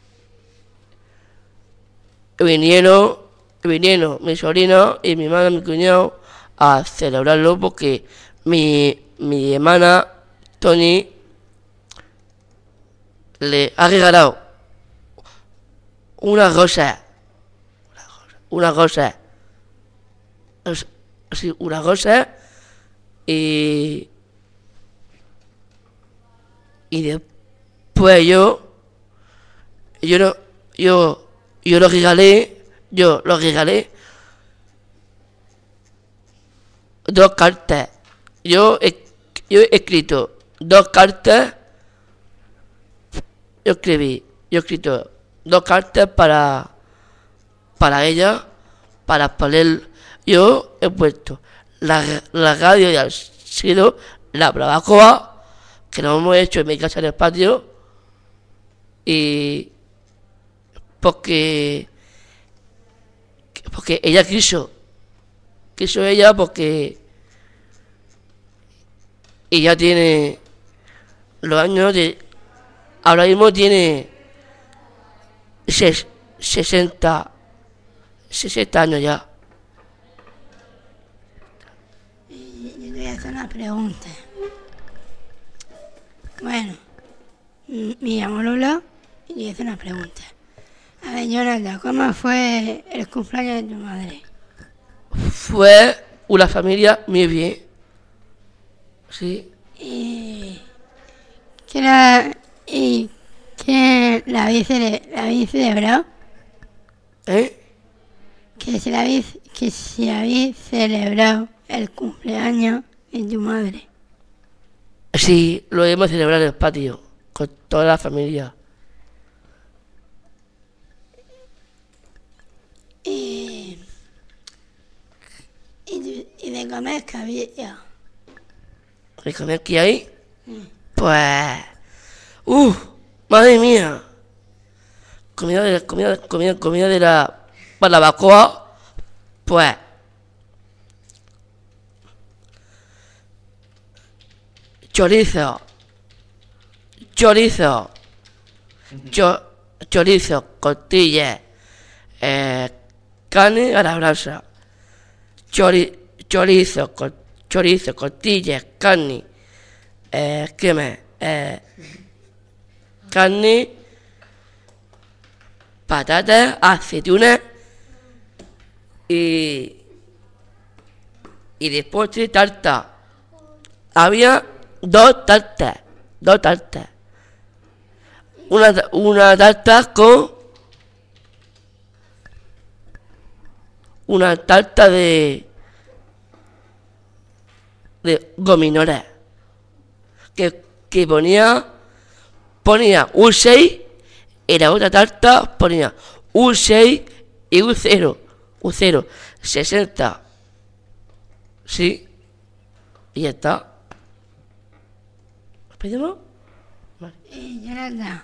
S2: vinieron mi sobrino y mi hermana y mi cuñado a celebrarlo porque mi hermana Tony le ha regalado una rosa, y después yo lo regalé dos cartas. Yo he escrito dos cartas. Yo he escrito dos cartas para ella, para poner. Yo he puesto la radio y ha sido la barbacoa que nos hemos hecho en mi casa en el patio, y porque ella quiso ella, porque ella tiene los años de, ahora mismo tiene 60 años ya.
S8: Yo te voy a hacer una pregunta. Bueno, me llamo Lola y te voy a hacer una pregunta. A ver, Jonathan, ¿cómo fue el cumpleaños de tu madre?
S2: Fue una familia muy bien. Sí.
S8: ¿Y quién la habéis celebrado? Que si habéis celebrado el cumpleaños de tu madre.
S2: Sí, lo hemos celebrado en el patio con toda la familia.
S8: ¿Y de comer qué había?
S2: ¿De comer qué hay? Pues... ¡madre mía! Comida de la barbacoa, pues... Chorizo, costillas, carne a la brasa, chorizo, costillas, carne, ¿qué más? Carne, patatas, aceitunas y después de tarta. Había dos tartas. Una tarta con una tarta de gominolas que ponía un 6, y la otra tarta ponía un 6 y un 0, 60. Sí, y ya está. ¿Pedimos? Vale.
S8: Jonathan,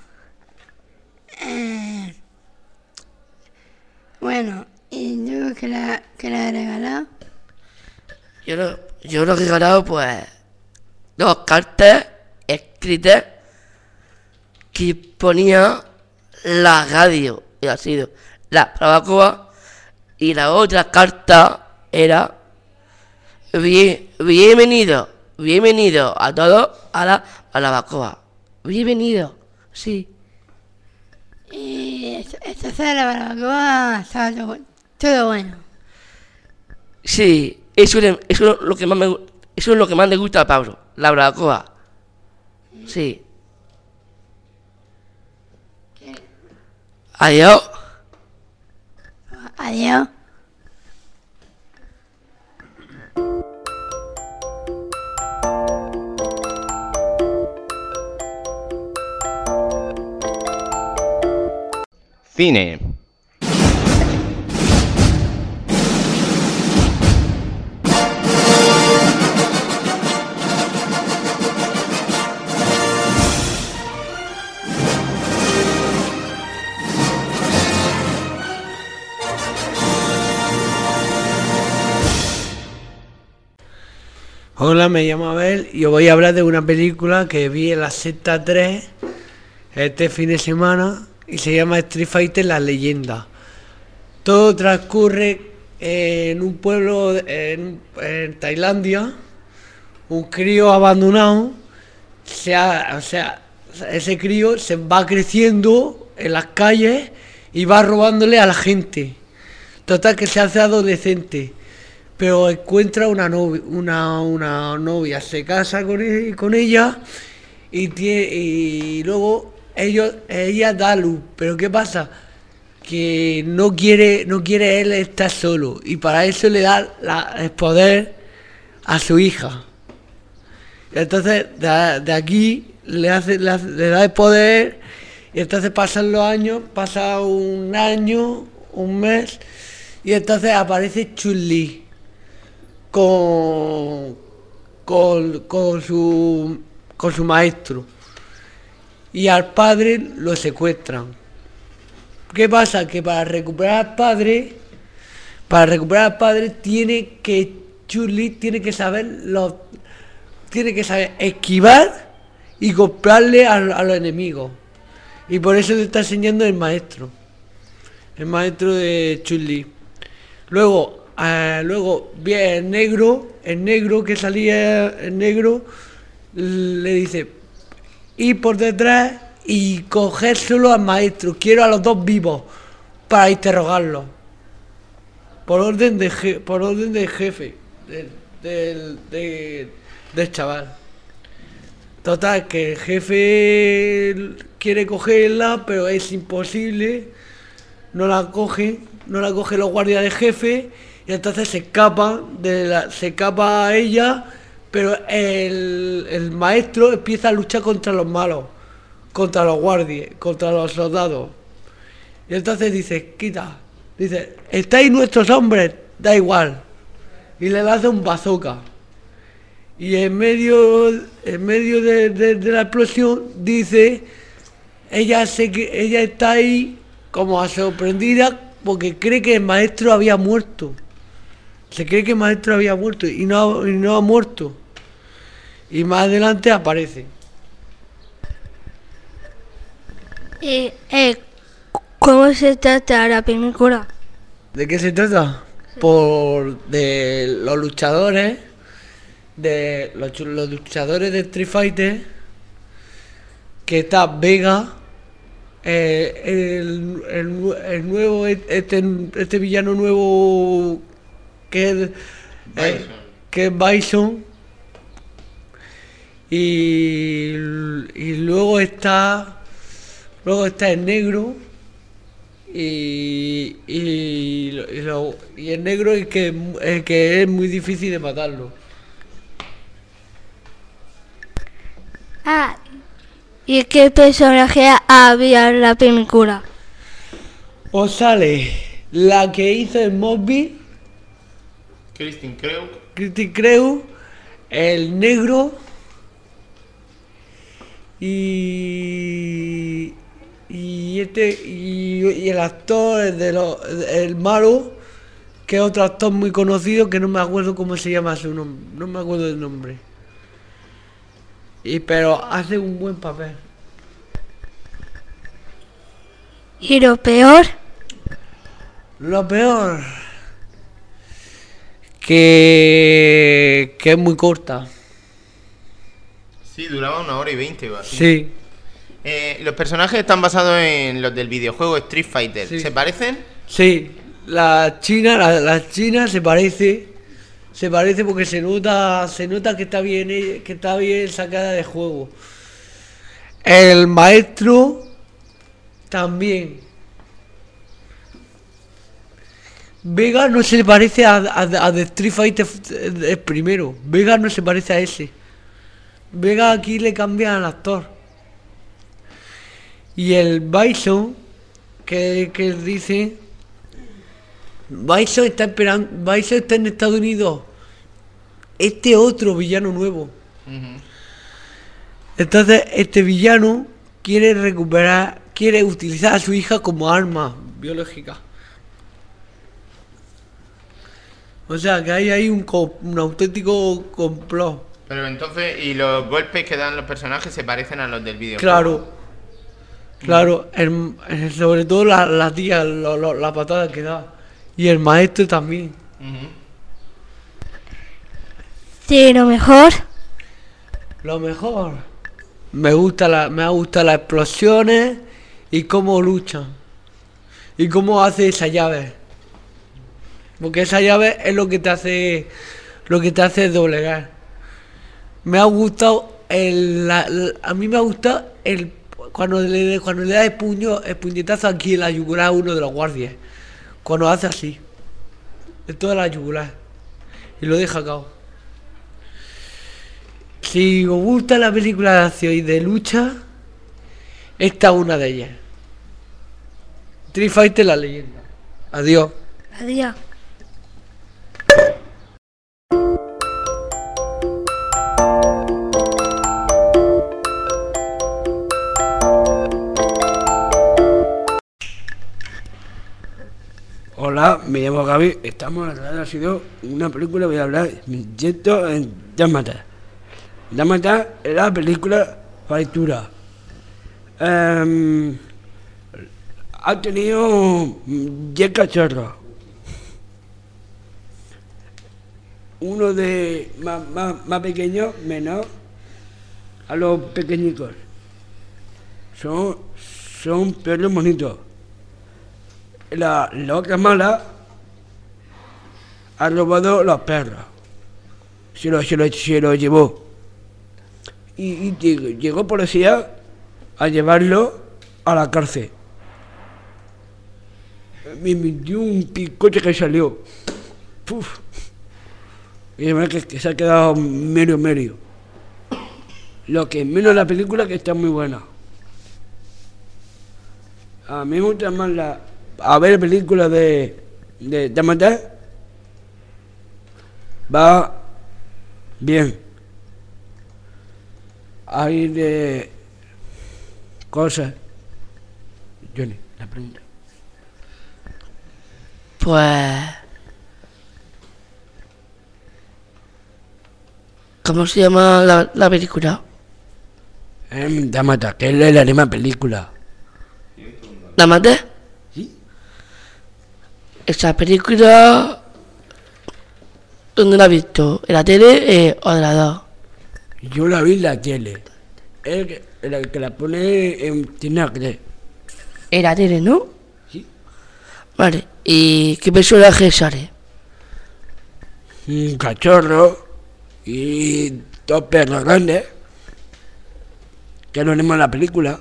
S8: bueno, ¿y tú qué le has regalado?
S2: Yo lo he regalado, pues, dos cartas escritas que ponía la radio, y ha sido la barbacoa, y la otra carta era bienvenido a todos a la barbacoa. Bienvenido, sí.
S8: Y entonces la barbacoa estaba todo bueno.
S9: Sí, eso es lo que más eso es lo que más le gusta a Pablo, la barbacoa. Sí. Adiós.
S8: Adiós.
S1: Cine.
S10: Hola, me llamo Abel y os voy a hablar de una película que vi en la Sexta 3 este fin de semana y se llama Street Fighter La Leyenda. Todo transcurre en un pueblo en Tailandia, un crío abandonado, ese crío se va creciendo en las calles y va robándole a la gente. Total que se hace adolescente, pero encuentra una novia, se casa con ella y luego ella da luz. Pero ¿qué pasa? Que no quiere él estar solo y para eso le da el poder a su hija. Entonces de aquí le da el poder y entonces pasan los años, pasa un año, un mes y entonces aparece Chun-Li con su maestro y al padre lo secuestran. ¿Qué pasa? Que para recuperar al padre Chun-Li tiene que saber esquivar y comprarle a los enemigos. Y por eso le está enseñando el maestro de Chun-Li. Luego viene el negro que salía, el negro le dice, ir por detrás y coger solo al maestro, quiero a los dos vivos para interrogarlos. Por orden del jefe, del chaval. Total, que el jefe quiere cogerla, pero es imposible, no la cogen los guardias del jefe y entonces se escapa a ella, pero el maestro empieza a luchar contra los malos, contra los guardias, contra los soldados. Y entonces dice, estáis nuestros hombres, da igual. Y le lanza un bazooka. Y en medio de la explosión dice, ella está ahí como sorprendida porque cree que el maestro había muerto. Se cree que el maestro había muerto y no ha muerto. Y más adelante aparece.
S4: ¿Cómo se trata la película?
S10: ¿De qué se trata? De los luchadores, los luchadores de Street Fighter, que está Vega, el nuevo, este villano nuevo que es Bison, y luego está el negro. Y el negro es que es muy difícil de matarlo.
S4: ¿Y qué personaje había en la película?
S10: Os sale la que hizo el Mosby,
S1: Kristin
S10: Kreuk, el negro y el actor el malo, que es otro actor muy conocido que no me acuerdo cómo se llama su nombre, no me acuerdo del nombre. Pero hace un buen papel.
S4: ¿Y lo peor?
S10: Lo peor que es muy corta.
S1: Sí, duraba 1 hora y 20 o así.
S10: Sí.
S1: Los personajes están basados en los del videojuego Street Fighter.
S10: Sí.
S1: ¿Se parecen?
S10: Sí, la china se parece porque se nota que está bien sacada de juego. El maestro también. Vega no se parece a The Street Fighter el primero. Vega no se parece a ese. Vega aquí le cambian al actor. Y el Bison, que dice... Bison está esperando... Bison está en Estados Unidos. Este otro villano nuevo. Entonces, este villano quiere utilizar a su hija como arma biológica. O sea, que hay ahí un auténtico complot.
S1: Pero entonces, ¿y los golpes que dan los personajes se parecen a los del videojuego?
S10: Claro, sobre todo la tía, la patada que da. Y el maestro también.
S8: Sí, lo mejor.
S10: Lo mejor. Me gustan las explosiones y cómo luchan. Y cómo hace esa llave. Porque esa llave es lo que te hace doblegar. Me ha gustado a mí me ha gustado cuando le da el puñetazo aquí en la yugular a uno de los guardias. Cuando hace así. En toda la yugular. Y lo deja cao. Si os gusta la película de acción y de lucha, esta es una de ellas. Street Fighter, la leyenda. Adiós.
S8: Adiós.
S11: Hola, me llamo Gaby. Estamos en la radio, ha sido una película, voy a hablar en Dálmata. Dálmata es la película Factura. Ha tenido 10 cachorros. Uno de más pequeño, menor a los pequeñitos. Son perros bonitos. La otra mala ha robado los perros. Se lo llevó. Y llegó policía a llevarlo a la cárcel. Me metió un picote que salió. Puf. Y además que se ha quedado medio. Lo que menos la película, que está muy buena. A mí me gusta más a ver películas de Dálmata. Va bien. Hay de cosas. Johnny, la pregunta.
S9: Pues... ¿Cómo se llama la película?
S11: Dálmata, que es la misma película.
S9: ¿Dálmata?
S11: ¿Sí?
S9: Esa película... ¿Dónde la has visto? ¿En la tele o de las dos?
S11: Yo la vi en la tele. El que la pone en Tinacre.
S9: ¿En la tele, no?
S11: Sí.
S9: Vale, ¿y qué personaje sale?
S11: Un cachorro y 2 perros grandes, que lo vemos en la película.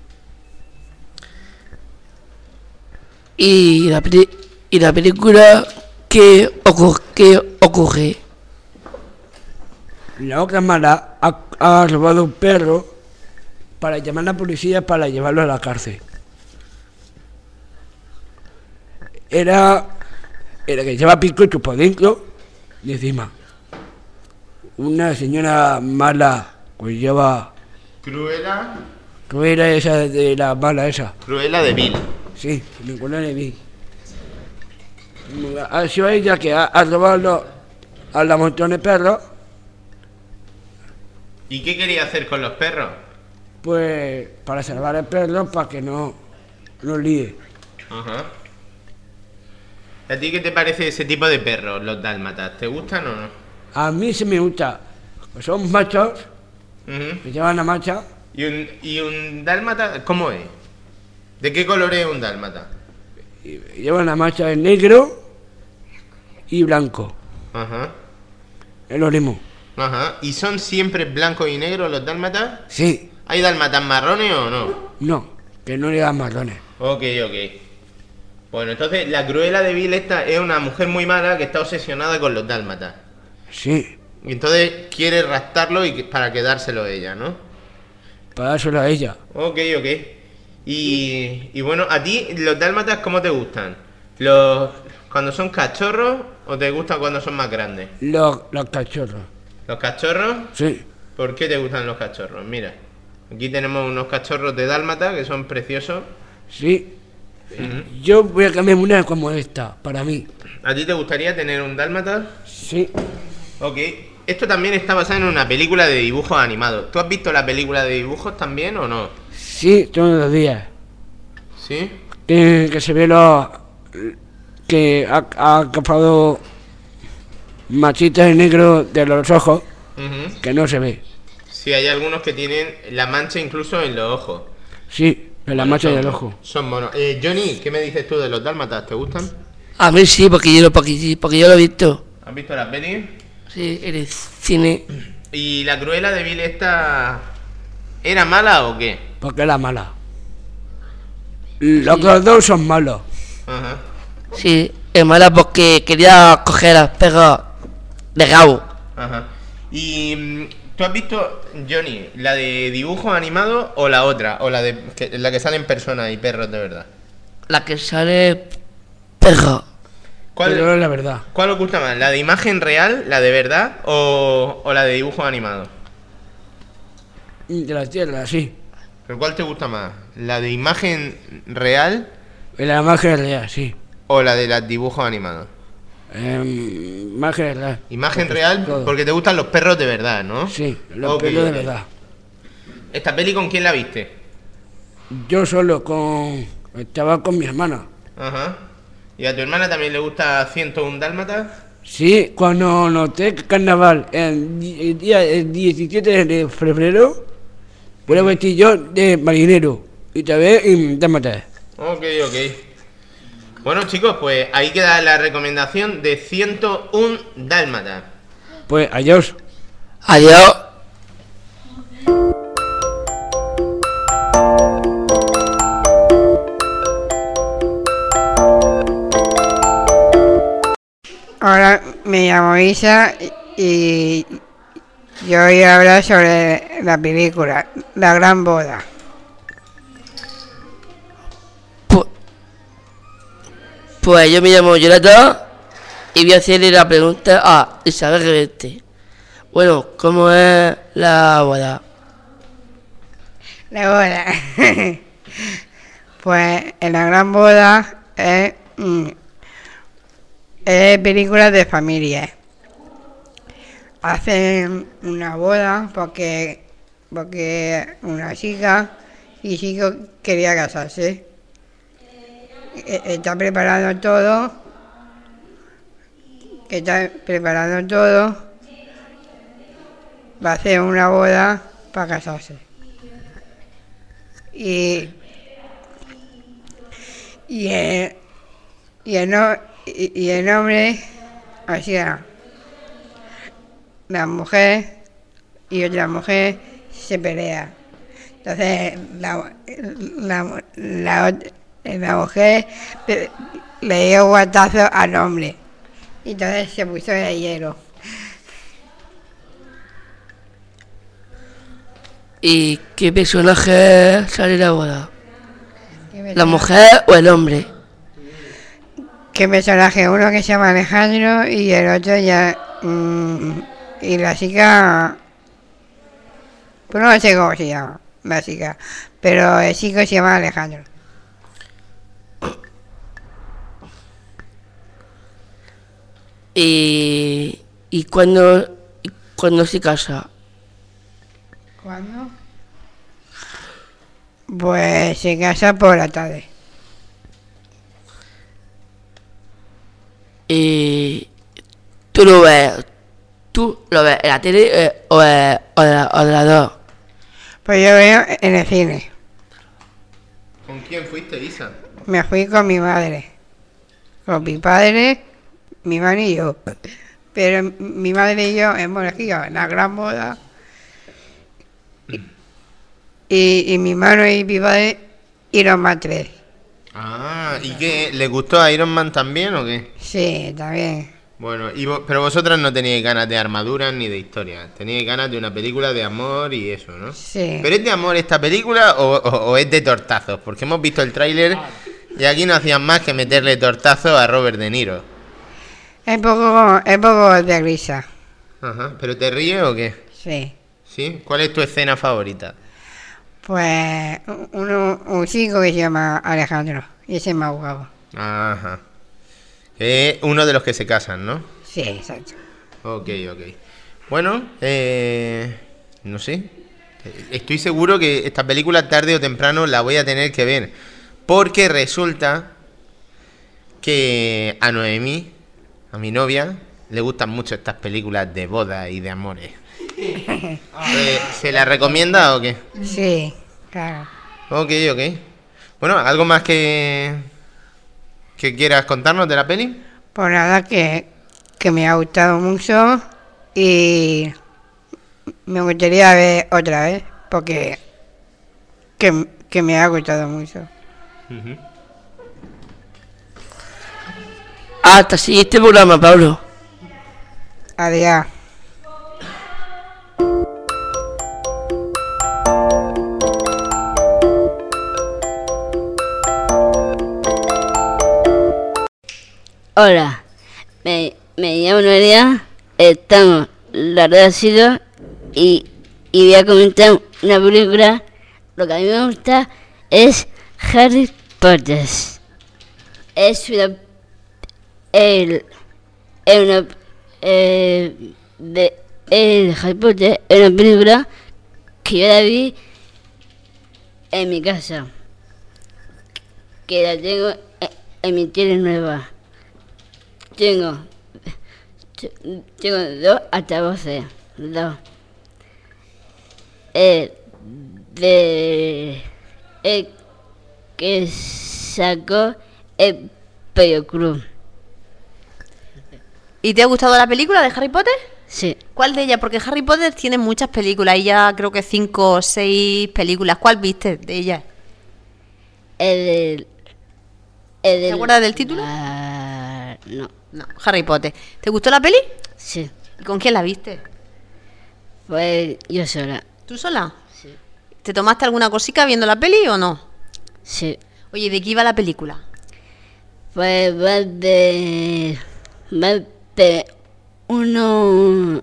S9: ¿Y la película qué ocurre?
S11: La otra mala ha robado un perro para llamar a la policía para llevarlo a la cárcel. Era que lleva picochos por dentro y encima. Una señora mala que lleva... Cruella esa de la mala esa.
S1: Cruella de Vil.
S11: Sí, Cruella de Vil. Ha sido ella que ha robado a la montón de perros.
S1: ¿Y qué quería hacer con los perros?
S11: Pues para salvar el perro, para que no líe.
S1: Ajá. ¿A ti qué te parece ese tipo de perros, los dálmatas? ¿Te gustan o no?
S11: A mí sí me gusta. Son machos, que llevan la marcha.
S1: ¿Y un dálmata cómo es? ¿De qué color es un dálmata?
S11: Lleva una mancha de negro y blanco.
S1: Ajá.
S11: Es lo mismo.
S1: Ajá. ¿Y son siempre blancos y negros los dálmatas?
S11: Sí.
S1: ¿Hay dálmatas marrones o no?
S11: No, que no le dan marrones.
S1: Ok. Bueno, entonces la Cruella de Vil esta es una mujer muy mala que está obsesionada con los dálmatas.
S11: Sí.
S1: Y entonces quiere raptarlo para quedárselo ella, ¿no?
S11: Para dárselo a ella.
S1: Ok. Y bueno, ¿a ti los dálmatas cómo te gustan? ¿Cuando son cachorros o te gustan cuando son más grandes?
S11: Los cachorros.
S1: ¿Los cachorros?
S11: Sí.
S1: ¿Por qué te gustan los cachorros? Mira, aquí tenemos unos cachorros de dálmata que son preciosos.
S11: Sí. Yo voy a cambiar una como esta, para mí.
S1: ¿A ti te gustaría tener un dálmata?
S11: Sí.
S1: Ok. Esto también está basado en una película de dibujos animados. ¿Tú has visto la película de dibujos también o no?
S11: Sí, todos los días.
S1: ¿Sí?
S11: Que se ve que ha capado machitas en negro de los ojos, que no se ve.
S1: Sí, hay algunos que tienen la mancha incluso en los ojos.
S11: Sí, en la mancha del ojo.
S1: Son monos. Johnny, ¿qué me dices tú de los dálmatas? ¿Te gustan?
S9: A mí sí, porque yo lo he visto.
S1: ¿Has visto las pelis?
S9: Sí, en el cine.
S1: ¿Y la Cruella de Vil esta era mala o qué?
S11: Porque era mala. Los dos son malos.
S1: Ajá.
S9: Sí, es mala porque quería coger las pegas de Gabo.
S1: Ajá. ¿Y tú has visto, Johnny, la de dibujos animados o la otra? ¿O la que salen personas y perros de verdad?
S9: La que sale perro.
S11: Pero es la verdad.
S1: ¿Cuál os gusta más? ¿La de imagen real, la de verdad, o la de dibujos animados?
S11: De la tierra, sí.
S1: ¿Pero cuál te gusta más? ¿La de imagen real?
S11: La imagen real, sí.
S1: ¿O la de los dibujos animados?
S11: Imagen real.
S1: Imagen real porque te gustan los perros de verdad, ¿no?
S11: Sí, los perros de verdad.
S1: ¿Esta peli con quién la viste?
S11: Yo solo, estaba con mi hermana.
S1: Ajá. ¿Y a tu hermana también le gusta 101 dálmatas?
S11: Sí, cuando noté que carnaval, el 17 de febrero, voy a vestir yo de marinero y también dálmatas.
S1: Ok. Bueno, chicos, pues ahí queda la recomendación de 101 dálmatas.
S11: Pues adiós.
S9: Adiós.
S3: Hola, me llamo Isa y yo voy a hablar sobre la película La Gran Boda.
S9: Pues yo me llamo Jonathan y voy a hacerle la pregunta a Isabel Reverte. Bueno, ¿cómo es la boda?
S3: La boda. Pues en La Gran Boda es película de familia. Hacen una boda porque una chica y chico quería casarse. Está preparando todo. Va a hacer una boda para casarse. Y el hombre, o sea, la mujer y otra mujer se pelea. Entonces la mujer le dio guantazo al hombre. Y entonces se puso de hielo.
S9: ¿Y qué personaje sale en la boda? ¿La mujer o el hombre?
S3: ¿Qué personaje? Uno que se llama Alejandro y el otro ya... y la chica... Pues no sé cómo se llama la chica, pero el chico se llama Alejandro.
S9: ¿Y cuándo se casa?
S3: ¿Cuándo? Pues se casa por la tarde.
S9: ¿Y tú lo ves en la tele o en el ordenador?
S3: Pues yo veo en el cine.
S1: ¿Con quién fuiste, Isa?
S3: Me fui con mi madre. Con mi padre, mi madre y yo. Pero mi madre y yo hemos elegido la gran boda. Y mi hermano y mi padre Iron Man 3.
S1: Ah, ¿y qué? ¿Le gustó a Iron Man también o qué?
S3: Sí, también.
S1: Bueno, pero vosotras no teníais ganas de armaduras ni de historias. Teníais ganas de una película de amor y eso, ¿no?
S3: Sí.
S1: ¿Pero es de amor esta película o es de tortazos? Porque hemos visto el tráiler y aquí no hacían más que meterle tortazos a Robert De Niro.
S3: Es poco de risa.
S1: Ajá, ¿pero te ríes o qué?
S3: Sí.
S1: ¿Sí? ¿Cuál es tu escena favorita?
S3: Pues un chico que se llama Alejandro. Y ese es más guapo.
S1: Ajá. Es uno de los que se casan, ¿no?
S3: Sí, exacto.
S1: Ok. Bueno, no sé. Estoy seguro que esta película tarde o temprano la voy a tener que ver. Porque resulta que a Noemí, a mi novia, le gustan mucho estas películas de boda y de amores. ¿Se la recomienda o qué?
S3: Sí, claro.
S1: Ok. Bueno, ¿algo más que quieras contarnos de la peli?
S3: Pues nada, que me ha gustado mucho y me gustaría ver otra vez porque que me ha gustado mucho.
S9: Hasta el siguiente programa, Pablo.
S3: Adiós.
S12: Hola, me llamo Noelia, estamos la red Sido y voy a comentar una película. Lo que a mí me gusta es Harry Potter. Es una Harry Potter es una película que yo la vi en mi casa, que la tengo en mi tele nueva. Tengo 2 altavoces, 2. Que sacó el Club.
S5: ¿Y te ha gustado la película de Harry Potter?
S12: Sí.
S5: ¿Cuál de ellas? Porque Harry Potter tiene muchas películas, y ya creo que 5 o 6 películas. ¿Cuál viste de ellas? ¿Te acuerdas del título? No, Harry Potter. ¿Te gustó la peli?
S12: Sí.
S5: ¿Y con quién la viste?
S12: Pues yo sola.
S5: ¿Tú sola? Sí. ¿Te tomaste alguna cosica viendo la peli o no?
S12: Sí.
S5: Oye, ¿de qué iba la película?
S12: Pues va de uno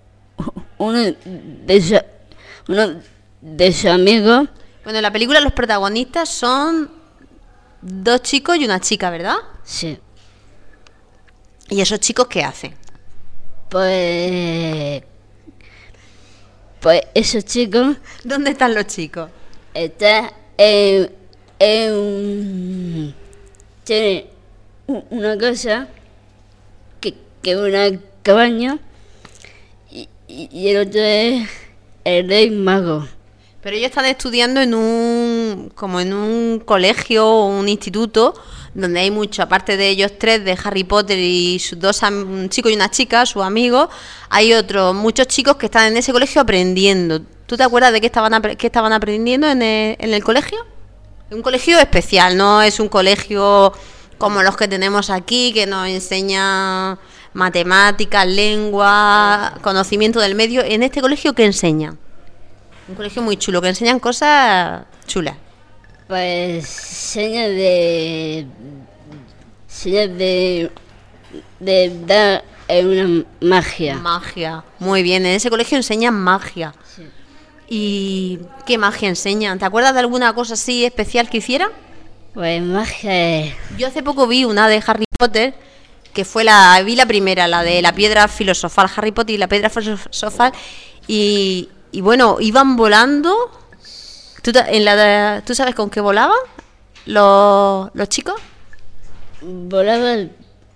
S12: de sus amigos.
S5: Bueno, en la película los protagonistas son 2 chicos y una chica, ¿verdad?
S12: Sí.
S5: ¿Y esos chicos qué hacen?
S12: Pues esos chicos...
S5: ¿Dónde están los chicos?
S12: Están tienen una casa que es una cabaña y el otro es el Rey Mago.
S5: Pero ellos están estudiando en un colegio o un instituto donde hay mucho, aparte de ellos 3, de Harry Potter y sus 2 un chico y una chica, sus amigos, hay muchos chicos que están en ese colegio aprendiendo. ¿Tú te acuerdas de qué estaban aprendiendo en el colegio? Un colegio especial, no es un colegio como los que tenemos aquí, que nos enseña matemáticas, lengua, conocimiento del medio. En este colegio, ¿qué enseñan? Un colegio muy chulo, que enseñan cosas chulas.
S12: Pues señas de dar una magia.
S5: Magia, muy bien. En ese colegio enseñan magia.
S12: Sí.
S5: ¿Y qué magia enseñan? ¿Te acuerdas de alguna cosa así especial que hicieran?
S12: Pues magia.
S5: Yo hace poco vi una de Harry Potter, que vi la primera, la de la piedra filosofal, Harry Potter y la piedra filosofal, y bueno, iban volando. ¿Tú sabes con qué volaban los chicos?
S12: Volaban.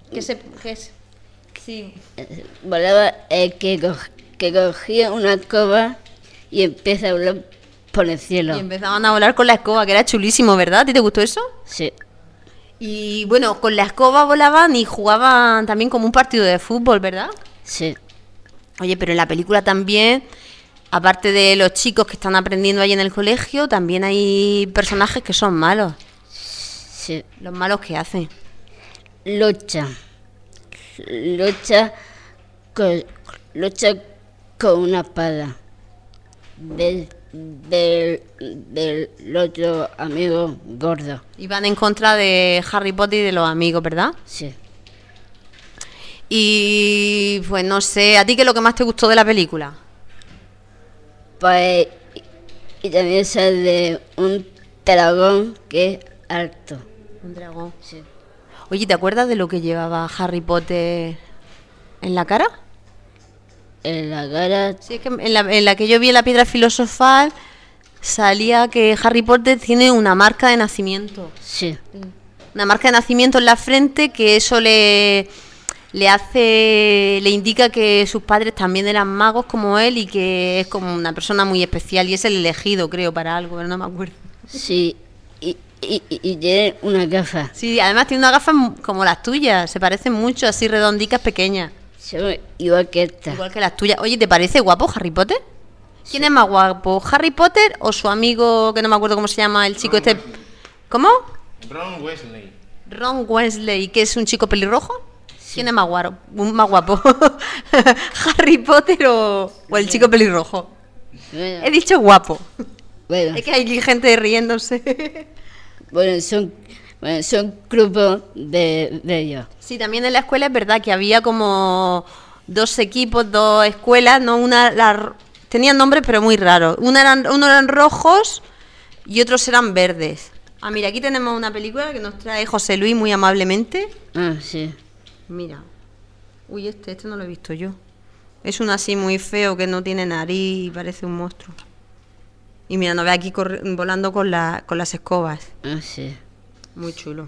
S5: Sí.
S12: Volaba el que cogía una escoba y empieza a volar por el cielo.
S5: Y empezaban a volar con la escoba, que era chulísimo, ¿verdad? ¿A ti te gustó eso?
S12: Sí.
S5: Y bueno, con la escoba volaban y jugaban también como un partido de fútbol, ¿verdad?
S12: Sí.
S5: Oye, pero en la película también, aparte de los chicos que están aprendiendo ahí en el colegio, también hay personajes que son malos.
S12: Sí.
S5: Los malos que hacen.
S12: Lucha con una espada del otro amigo gordo.
S5: Y van en contra de Harry Potter y de los amigos, ¿verdad?
S12: Sí.
S5: Y pues no sé, ¿a ti qué es lo que más te gustó de la película?
S12: Pues, y también sale un dragón que es alto.
S5: Un dragón.
S12: Sí.
S5: Oye, ¿te acuerdas de lo que llevaba Harry Potter en la cara?
S12: En la cara.
S5: Sí, es que en la que yo vi en la piedra filosofal salía que Harry Potter tiene una marca de nacimiento.
S12: Sí.
S5: Una marca de nacimiento en la frente que eso le indica que sus padres también eran magos como él y que es como una persona muy especial y es el elegido, creo, para algo, pero no me acuerdo.
S12: Sí. Y tiene una gafa.
S5: Sí, además tiene unas gafas como las tuyas, se parecen mucho, así redondicas, pequeñas.
S12: Igual que esta.
S5: Igual que las tuyas. Oye, ¿te parece guapo Harry Potter? ¿Quién es más guapo, Harry Potter o su amigo, que no me acuerdo cómo se llama, el chico este? ¿Cómo?
S1: Ron Weasley.
S5: Ron Weasley, que es un chico pelirrojo. ¿Quién es más guapo? ¿Harry Potter o el chico pelirrojo?
S12: Bueno.
S5: He dicho guapo.
S12: Bueno.
S5: Es que hay gente riéndose.
S12: Bueno, son grupos de ellos.
S5: Sí, también en la escuela es verdad que había como dos equipos, dos escuelas, ¿no? Tenían nombres pero muy raros. Uno eran rojos y otros eran verdes. Ah, mira, aquí tenemos una película que nos trae José Luis muy amablemente.
S12: Ah, sí.
S5: Mira. Uy, este no lo he visto yo. Es uno así muy feo que no tiene nariz y parece un monstruo. Y mira, nos ve aquí volando con las escobas.
S12: Ah, sí.
S5: Muy chulo.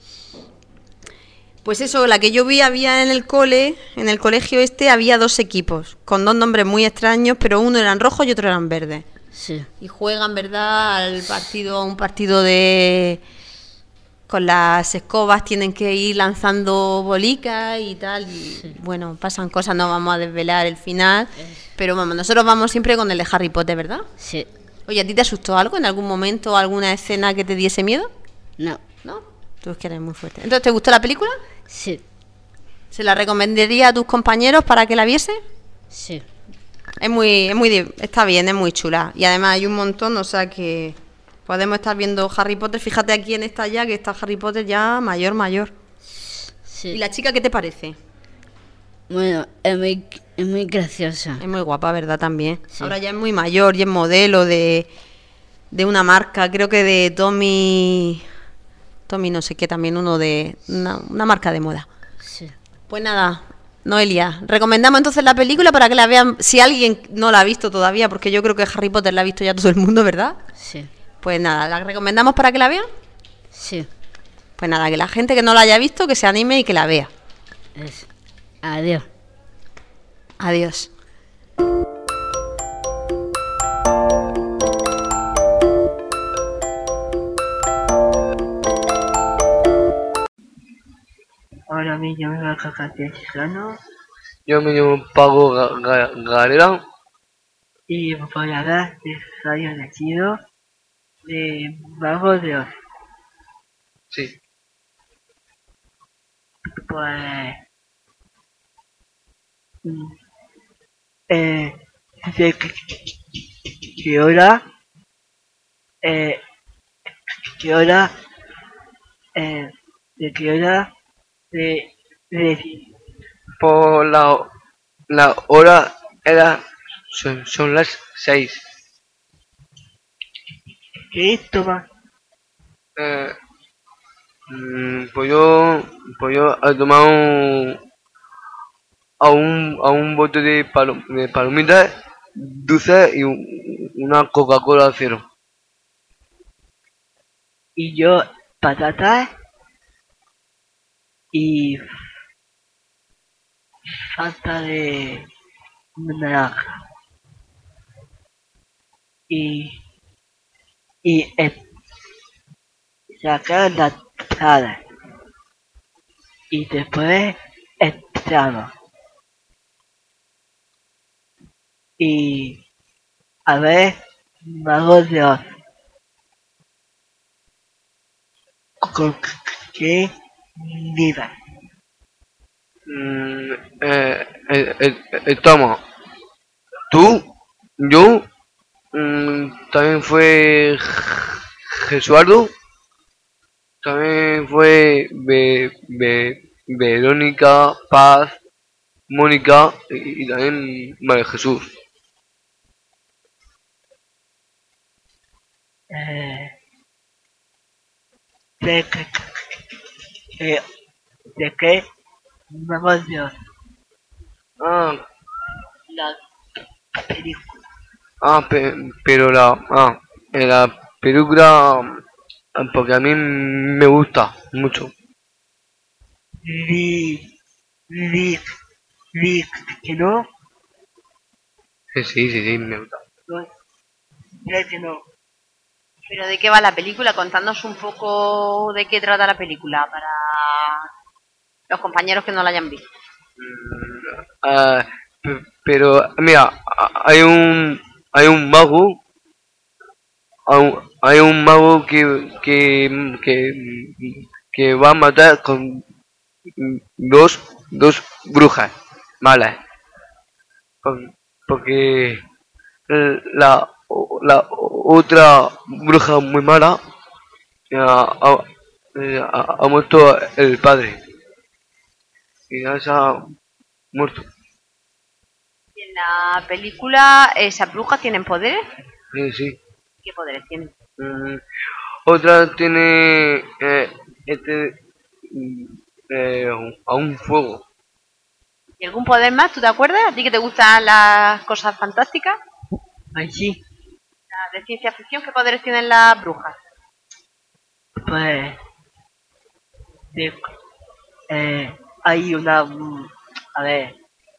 S5: Pues eso, la que yo vi había en el colegio este, había dos equipos, con dos nombres muy extraños, pero uno eran rojos y otro eran verdes.
S12: Sí.
S5: Y juegan, ¿verdad?, a un partido de... Con las escobas tienen que ir lanzando bolicas y tal, y
S12: sí.
S5: Bueno, pasan cosas, no vamos a desvelar el final, pero vamos, nosotros vamos siempre con el de Harry Potter, ¿verdad?
S12: Sí.
S5: Oye, ¿a ti te asustó algo en algún momento, alguna escena que te diese miedo?
S12: No.
S5: ¿No? Tú es que eres muy fuerte. ¿Entonces te gustó la película?
S12: Sí.
S5: ¿Se la recomendaría a tus compañeros para que la viesen?
S12: Sí.
S5: Está bien, es muy chula. Y además hay un montón, o sea que podemos estar viendo Harry Potter. Fíjate aquí en esta ya, que está Harry Potter ya mayor.
S12: Sí.
S5: ¿Y la chica qué te parece?
S12: Bueno, es muy graciosa.
S5: Es muy guapa, ¿verdad? También.
S12: Sí.
S5: Ahora ya es muy mayor y es modelo de una marca, creo que de Tommy no sé qué, también uno de una marca de moda.
S12: Sí.
S5: Pues nada, Noelia, recomendamos entonces la película para que la vean, si alguien no la ha visto todavía, porque yo creo que Harry Potter la ha visto ya todo el mundo, ¿verdad?
S12: Sí.
S5: Pues nada, ¿la recomendamos para que la vean?
S12: Sí.
S5: Pues nada, que la gente que no la haya visto, que se anime y que la vea.
S12: Adiós.
S5: Adiós.
S6: Hola, me llamo Cacatesano
S7: Yo me llamo Pago Galera.
S6: y voy a hablar de Radio Nacido de Mago de Oz.
S7: Sí.
S6: Pues... ¿De qué hora? ¿Qué hora? ¿De qué hora?
S7: Por la hora son las 6.
S6: ¿Qué toma?
S7: Pues yo he tomado a un bote de palomitas dulces y una Coca-Cola cero.
S6: Y yo patatas y falta de naranja. Y y sacar la sala. Y después entramos. Y a ver, Mago de Oz. ¿Con qué nivel?
S7: Estamos. Tú, yo, también fue Jesuardo, también fue Verónica, Paz, Mónica y también María Jesús.
S6: ¿De qué Mago de Oz?
S7: Ah,
S6: La película.
S7: pero en la película, porque a mí me gusta mucho.
S6: Que no,
S7: Sí, me gusta.
S6: que no.
S5: ¿Pero de qué va la película? Contadnos un poco de qué trata la película para los compañeros que no la hayan visto.
S7: Pero mira, hay un mago, hay un mago que va a matar con dos brujas malas, porque la otra bruja muy mala ha muerto el padre y ya se ha muerto.
S5: ¿Y en la película esas brujas tienen poderes?
S7: Sí.
S5: ¿Qué poderes tienen?
S7: Otra tiene a un fuego.
S5: ¿Y algún poder más? ¿Tú te acuerdas? ¿A ti que te gustan las cosas fantásticas?
S6: Ay, sí.
S5: De ciencia ficción, ¿qué poderes tienen las brujas?
S6: Pues hay una, a ver,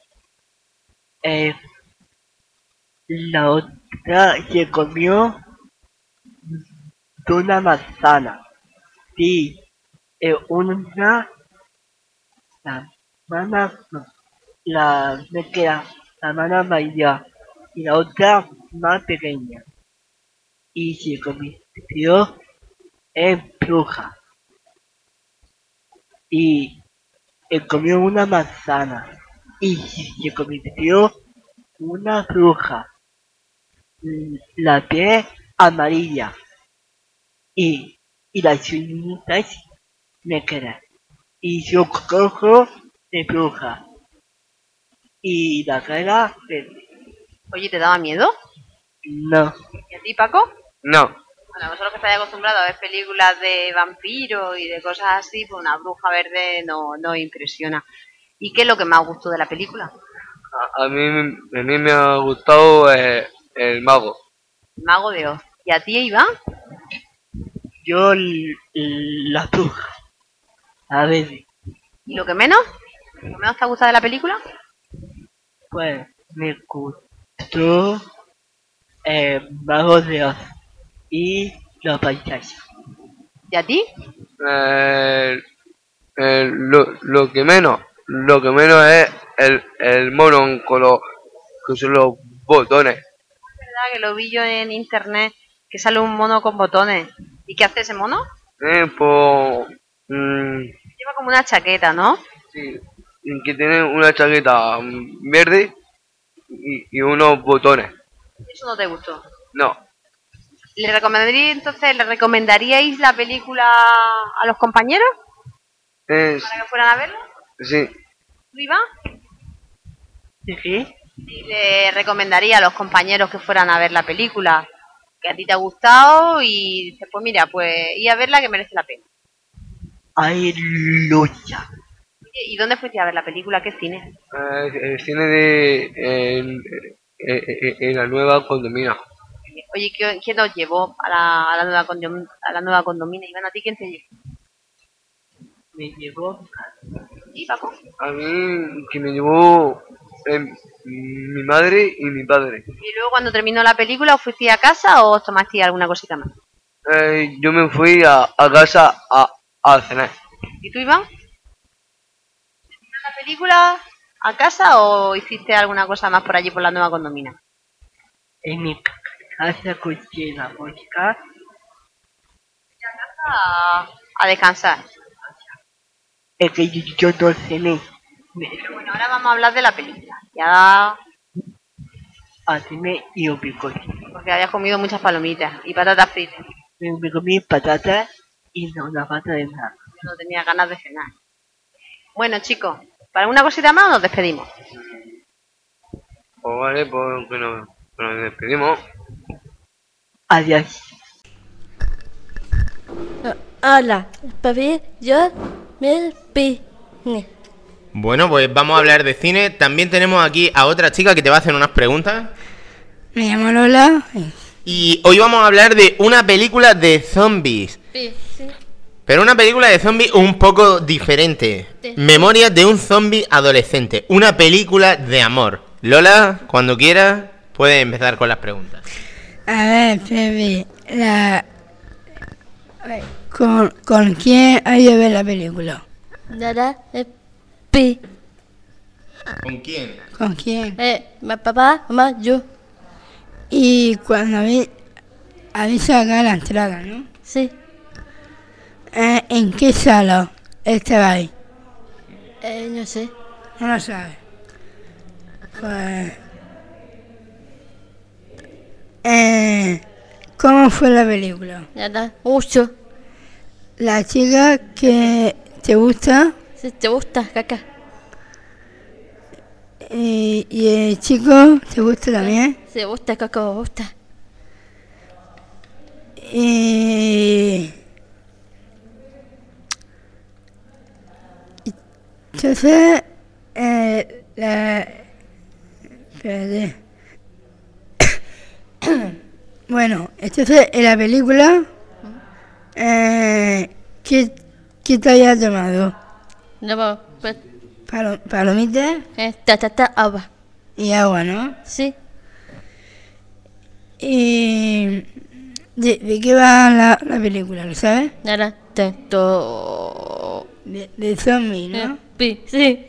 S6: la otra se comió de una manzana. Sí, una, la mana, no, me queda la mana mayor y la otra más pequeña. Y se convirtió en bruja. Y comió una manzana y se convirtió una bruja. La piel amarilla y las uñitas negras y su ojo de bruja y la cara verde.
S5: Oye, ¿te daba miedo?
S6: No.
S5: ¿Y a ti, Paco?
S7: No.
S5: Bueno, vosotros que estáis acostumbrados a ver películas de vampiros y de cosas así, pues una bruja verde no impresiona. ¿Y qué es lo que más gustó de la película?
S7: A mí me ha gustado el mago.
S5: El Mago de Oz. ¿Y a ti, Iván?
S6: Yo la bruja. A ver.
S5: ¿Y lo que menos? ¿Lo que menos te ha gustado de la película?
S6: Pues me gustó Mago de Oz y los paisajes.
S5: ¿Y a ti?
S7: Lo que menos es el mono con los botones.
S5: Es verdad que lo vi yo en internet, que sale un mono con botones. ¿Y qué hace ese mono?
S7: Pues
S5: Lleva como una chaqueta, ¿no?
S7: sí, que tiene una chaqueta verde y unos botones.
S5: ¿Eso no te gustó?
S7: No.
S5: ¿Le recomendaríais la película a los compañeros? ¿Para que fueran a verla?
S7: Sí.
S5: ¿Tú, Iván?
S6: ¿De qué?
S5: Sí, le recomendaría a los compañeros que fueran a ver la película, que a ti te ha gustado y dices, pues mira, pues ir a verla que merece la pena.
S6: Hay lucha.
S5: Oye, ¿y dónde fuiste a ver la película? ¿Qué cine?
S7: El cine en la nueva condomina.
S5: Oye, ¿quién nos llevó a la nueva condomina? Iván, ¿a ti quién te llevó?
S6: Me llevó.
S5: ¿Y Paco?
S7: A mí que me llevó mi madre y mi padre.
S5: ¿Y luego cuando terminó la película os fuisteis a casa o os tomasteis alguna cosita más?
S7: Yo me fui a casa a cenar.
S5: ¿Y tú, Iván? ¿La película a casa o hiciste alguna cosa más por allí por la nueva condomina?
S6: En mi casa escuché la música.
S5: A descansar.
S6: Es que yo no cené.
S5: Pero bueno, ahora vamos a hablar de la película. Ya
S6: A cené y un picote.
S5: porque habías comido muchas palomitas y patatas fritas.
S6: Me comí patatas y no una falta de nada.
S5: Yo no tenía ganas de cenar. Bueno, chicos, ¿para alguna cosita más o nos despedimos?
S7: Pues vale, pues que nos despedimos.
S6: Adiós.
S4: Hola, papi, yo me vine.
S1: Bueno, pues vamos a hablar de cine. También tenemos aquí a otra chica que te va a hacer unas preguntas.
S8: Me llamo Lola.
S1: Y hoy vamos a hablar de una película de zombies.
S4: Sí, sí.
S1: Pero una película de zombies un poco diferente.
S4: Sí.
S1: Memorias de un zombie adolescente. Una película de amor. Lola, cuando quieras, puedes empezar con las preguntas.
S8: A ver, Pepe, ¿con quién hay que ver la película?
S4: Nada, pi.
S1: ¿Con quién?
S8: ¿Con quién?
S4: Papá, mamá, yo.
S8: Y cuando habéis sacado la entrada, ¿no?
S4: Sí.
S8: ¿En qué sala estabais?
S4: No sé.
S8: No lo sabes. Pues... ¿cómo fue la película?
S4: Nada, mucho.
S8: La chica que te gusta
S4: Si te gusta, caca.
S8: y el chico te gusta también.
S4: Si te gusta, caca, me gusta.
S8: Y... entonces, espérate. Bueno, entonces en la película, ¿qué te hayas tomado?
S4: No, pues,
S8: Palomitas
S4: agua.
S8: y agua, ¿no?
S4: Sí.
S8: Y... ¿de qué va la película, lo sabes?
S4: Nada, tanto.
S8: De zombies, ¿no?
S4: Sí.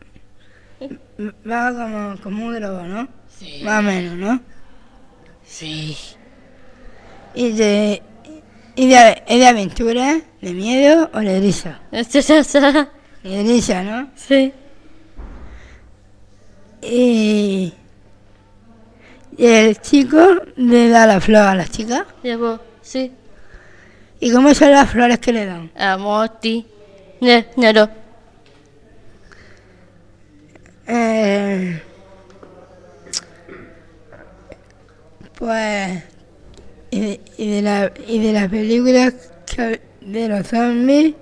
S8: Va como un drogo, ¿no? Sí. Más o menos, ¿no?
S9: Sí.
S8: ¿Y de aventura, de miedo o de risa? De risa, ¿no?
S4: Sí.
S8: Y el chico le da la flor a las chicas.
S4: Sí.
S8: ¿Y cómo son las flores que le dan?
S4: Amoti. No.
S8: Pues... y de las películas de los zombies...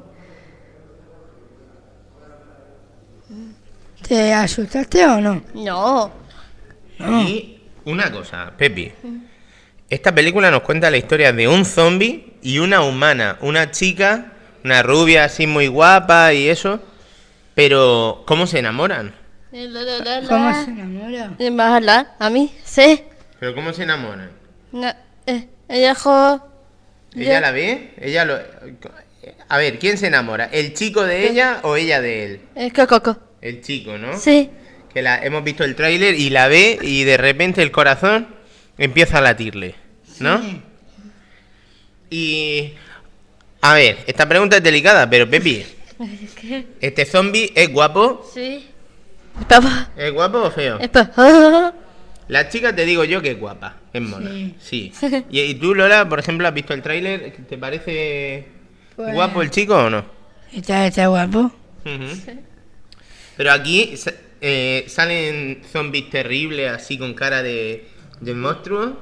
S8: ¿Te asustaste o no?
S4: No.
S1: Y una cosa, Pepi. Esta película nos cuenta la historia de un zombie y una humana. Una chica, una rubia así muy guapa y eso. Pero, ¿cómo se enamoran?
S8: ¿Cómo se enamora?
S4: ¿Vas a hablar? ¿A mí? Sí.
S1: ¿Pero cómo se enamoran?
S4: No, ella jo...
S1: ¿Ella la ve? Ella lo... A ver, ¿quién se enamora? ¿El chico de ella o ella de él?
S4: Es Coco.
S1: El chico, ¿no?
S4: Sí.
S1: Que hemos visto el tráiler y la ve y de repente el corazón empieza a latirle, ¿no?
S8: Sí.
S1: Y... A ver, esta pregunta es delicada, pero Pepi,
S4: ¿Qué?
S1: ¿este zombie es guapo?
S4: Sí. Papá.
S1: ¿Es guapo o feo?
S4: Es papá.
S1: La chica te digo yo que es guapa, es mona. Sí. ¿Y tú, Lola, por ejemplo, has visto el tráiler? ¿Te parece
S8: Pues-
S1: guapo el chico o no?
S8: Está guapo.
S1: Ujú. Pero aquí salen zombies terribles así con cara de monstruo.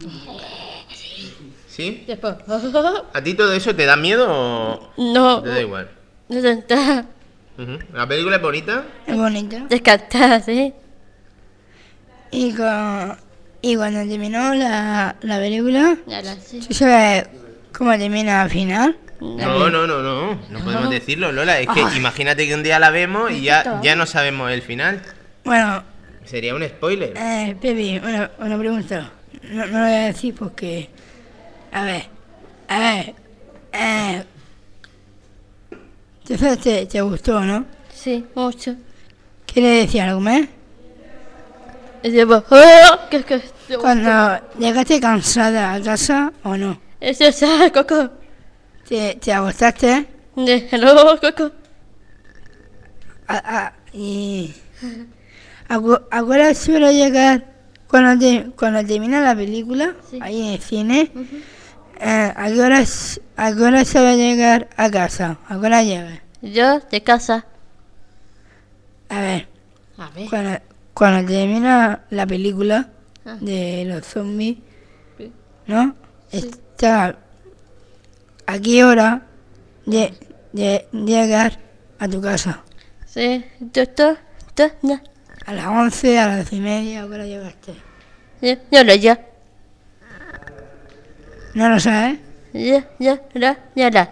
S1: ¿Sí?
S4: Después.
S1: ¿A ti todo eso te da miedo o
S4: No.
S1: te da igual?
S4: No está.
S1: Ujú. ¿La película es bonita?
S8: Es bonito.
S4: Descartada, sí.
S8: Y cuando terminó la película,
S4: Nada, sí.
S8: ¿tú sabes cómo termina al final?
S1: No podemos decirlo, Lola. Es que imagínate que un día la vemos y ya no sabemos el final.
S8: Bueno,
S1: Sería un spoiler.
S8: Pepe, una pregunta. No lo voy a decir porque... A ver, A ver, entonces te gustó, ¿no?
S4: Sí, mucho.
S8: ¿Quieres decir algo más?
S4: Y digo, ¿qué te gustó?
S8: Cuando llegaste cansada a casa o no,
S4: Eso es Coco.
S8: te acostaste
S4: Hello, Coco.
S8: y ¿a qué hora suele llegar cuando termina la película ahí en el cine? ¿A qué hora suele llegar a casa? ¿A qué hora llega?
S4: Yo de casa.
S8: A ver,
S4: A ver.
S8: cuando termina la película
S4: Ah.
S8: de los zombies,
S4: Sí.
S8: ¿no? Está ¿a qué hora llegar a tu casa?
S4: Sí, no.
S8: A las 11, a las 12:30, ¿a qué hora llegaste?
S4: Yo lo ya.
S8: ¿No lo sabes?
S4: Ya.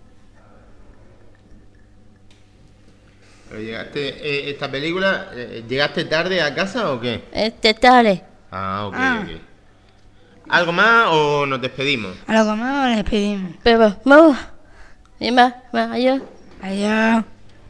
S1: Pero esta película, ¿llegaste tarde a casa o qué?
S4: Tarde.
S1: Ah, ok. ¿Algo más o nos despedimos?
S8: ¿Algo más o nos despedimos?
S4: Pero vamos. Y más, adiós.
S8: Adiós.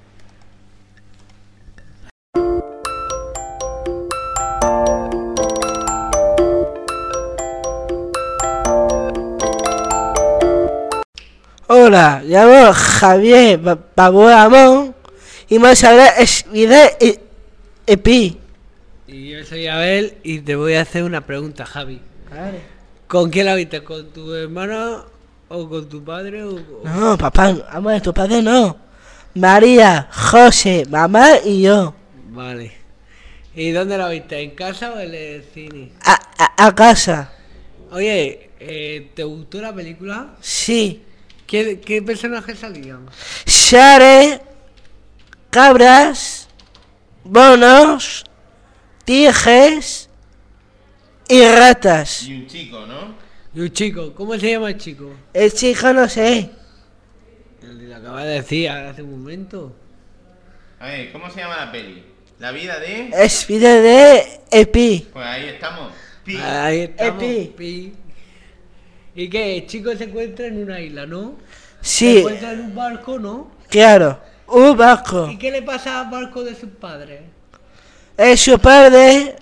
S3: Hola, llamo Javier Babu Amón y más ahora es vida EPI.
S10: Y yo soy Abel y te voy a hacer una pregunta, Javi.
S3: Vale.
S10: ¿Con quién la viste? ¿Con tu hermano o con tu padre?
S3: No, papá, amor, tu padre no. María, José, mamá y yo.
S10: Vale. ¿Y dónde la viste? ¿En casa o en el cine?
S3: A casa.
S10: Oye, ¿te gustó la película?
S3: Sí.
S10: ¿Qué personajes salían?
S3: Share, cabras, bonos, tigres y ratas.
S1: Y un chico, ¿no?
S10: Y un chico. ¿Cómo se llama el chico?
S3: El chico no sé.
S10: Le acaba de decir hace un momento.
S1: A ver, ¿cómo se llama la peli? La vida de...
S3: Es vida de EPI.
S1: Pues ahí estamos. Pi.
S10: Ahí estamos.
S3: Epi.
S10: Pi. ¿Y qué? El chico se encuentra en una isla, ¿no?
S3: Sí.
S10: Se encuentra en un barco, ¿no?
S3: Claro, un barco.
S10: ¿Y qué le pasa al barco de sus padres?
S3: Su padre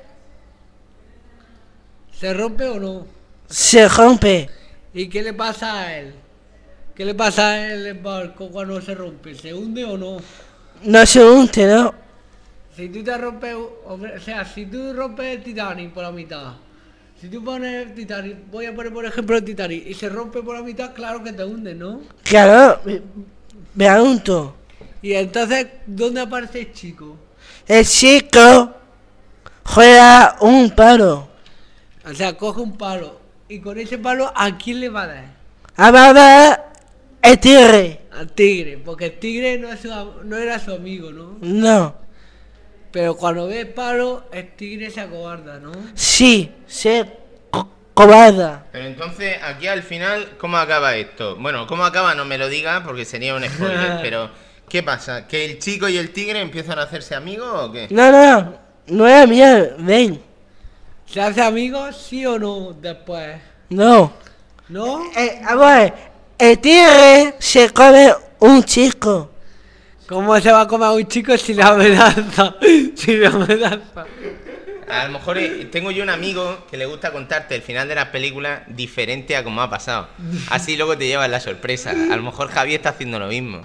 S10: ¿Se rompe o no?
S3: se rompe.
S10: ¿Y qué le pasa a él? ¿Qué le pasa a él el barco cuando se rompe? ¿Se hunde o no?
S3: No se hunde, ¿no?
S10: Si tú te rompes, o sea, si tú rompes el Titanic por la mitad, si tú pones el Titanic, voy a poner por ejemplo el Titanic, y se rompe por la mitad, claro que te hunde, ¿no?
S3: Claro, me apunto.
S10: Y entonces, ¿dónde aparece el chico?
S3: El chico juega un palo.
S10: O sea, coge un palo, y con ese palo, ¿a quién le va a dar?
S3: A mamá, el tigre.
S10: Al tigre, porque el tigre no era su amigo, ¿no?
S3: No.
S10: Pero cuando ve el palo, el tigre se acobarda, ¿no?
S3: Sí, se cobarda.
S1: Pero entonces, aquí al final, ¿cómo acaba esto? Bueno, ¿cómo acaba? No me lo digas porque sería un spoiler, pero ¿qué pasa? ¿Que el chico y el tigre empiezan a hacerse amigos o qué?
S3: No era mía, ven.
S10: ¿Se hace amigos, sí o no, después?
S3: No.
S10: ¿No?
S3: A ver, el tigre se come un chico.
S10: ¿Cómo se va a comer a un chico si la amenaza? Si la amenaza.
S1: A lo mejor tengo yo un amigo que le gusta contarte el final de las películas diferente a como ha pasado. Así luego te llevas la sorpresa. A lo mejor Javi está haciendo lo mismo.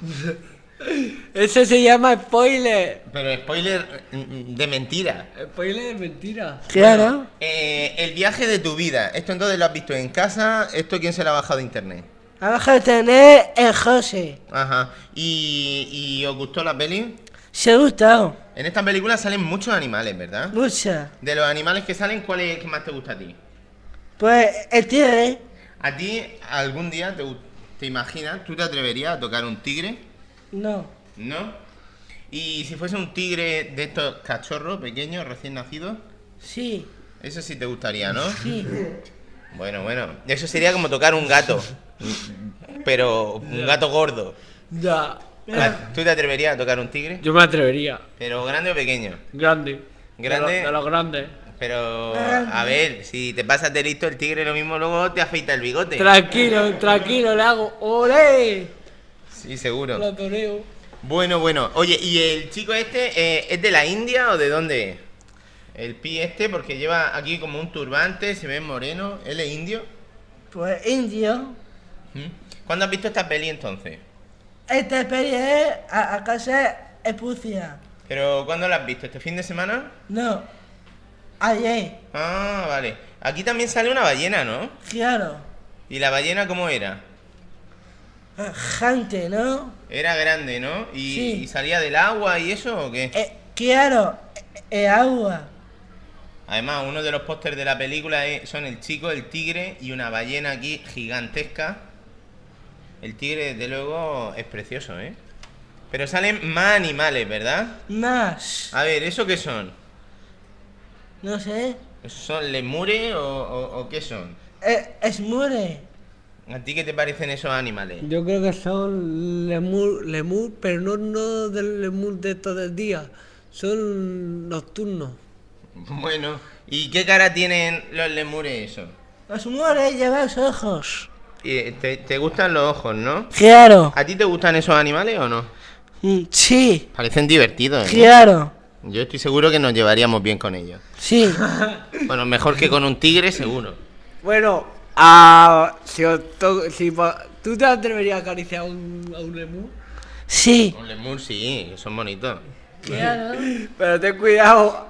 S10: Ese se llama spoiler.
S1: Pero spoiler de mentira.
S10: Spoiler de mentira.
S3: Claro.
S1: Bueno, el viaje de tu vida. Esto entonces lo has visto en casa. ¿Esto quién se lo ha bajado de internet?
S3: Abajo de tener el José.
S1: Ajá. ¿Y os gustó la peli?
S3: Se ha gustado.
S1: En esta película salen muchos animales, ¿verdad?
S3: Mucha.
S1: De los animales que salen, ¿cuál es el que más te gusta a ti?
S3: Pues el tigre.
S1: ¿A ti algún día te imaginas, tú te atreverías a tocar un tigre?
S3: No.
S1: ¿No? ¿Y si fuese un tigre de estos cachorros pequeños, recién nacidos?
S3: Sí.
S1: Eso sí te gustaría, ¿no?
S3: Sí.
S1: Bueno. Eso sería como tocar un gato. Pero un gato gordo.
S10: Ya.
S1: ¿Tú te atreverías a tocar un tigre?
S10: Yo me atrevería.
S1: ¿Pero grande o pequeño?
S10: Grande.
S1: ¿Grande?
S10: De los grandes.
S1: Pero, a ver, si te pasas de listo, el tigre lo mismo luego te afeita el bigote.
S10: Tranquilo, le hago ¡olé!
S1: Sí, seguro.
S10: Lo toreo.
S1: Bueno. Oye, ¿y el chico este es de la India o de dónde es? El pi este, porque lleva aquí como un turbante, se ve moreno. ¿Él es indio?
S2: Pues indio.
S1: ¿Cuándo has visto esta peli entonces?
S2: Esta peli es a casa es Pucia.
S1: ¿Pero cuándo la has visto? ¿Este fin de semana?
S2: No, ayer.
S1: Ah, vale. Aquí también sale una ballena, ¿no?
S2: Claro.
S1: ¿Y la ballena cómo era?
S2: Gigante, ¿no?
S1: Era grande, ¿no?
S2: Sí.
S1: ¿Y salía del agua y eso o qué?
S2: Claro, agua.
S1: Además, uno de los pósters de la película son el chico, el tigre y una ballena aquí gigantesca. El tigre, desde luego, es precioso, ¿eh? Pero salen más animales, ¿verdad?
S2: Más.
S1: A ver, ¿eso qué son?
S2: No sé.
S1: ¿Son lemures o qué son?
S2: Es mure.
S1: ¿A ti qué te parecen esos animales?
S10: Yo creo que son lemur, pero no del lemur de todo el día. Son nocturnos.
S1: Bueno, ¿y qué cara tienen los lemures esos?
S2: Los mures llevan los ojos.
S1: Y te gustan los ojos, ¿no?
S2: Claro.
S1: ¿A ti te gustan esos animales o no?
S2: Sí.
S1: Parecen divertidos, ¿eh?
S2: Claro.
S1: Yo estoy seguro que nos llevaríamos bien con ellos.
S2: Sí.
S1: Bueno, mejor que con un tigre, seguro.
S10: Bueno, ¿tú te atreverías a acariciar a un lemur?
S2: Sí.
S1: Un lemur sí, que son bonitos.
S2: Claro.
S10: Pero ten cuidado,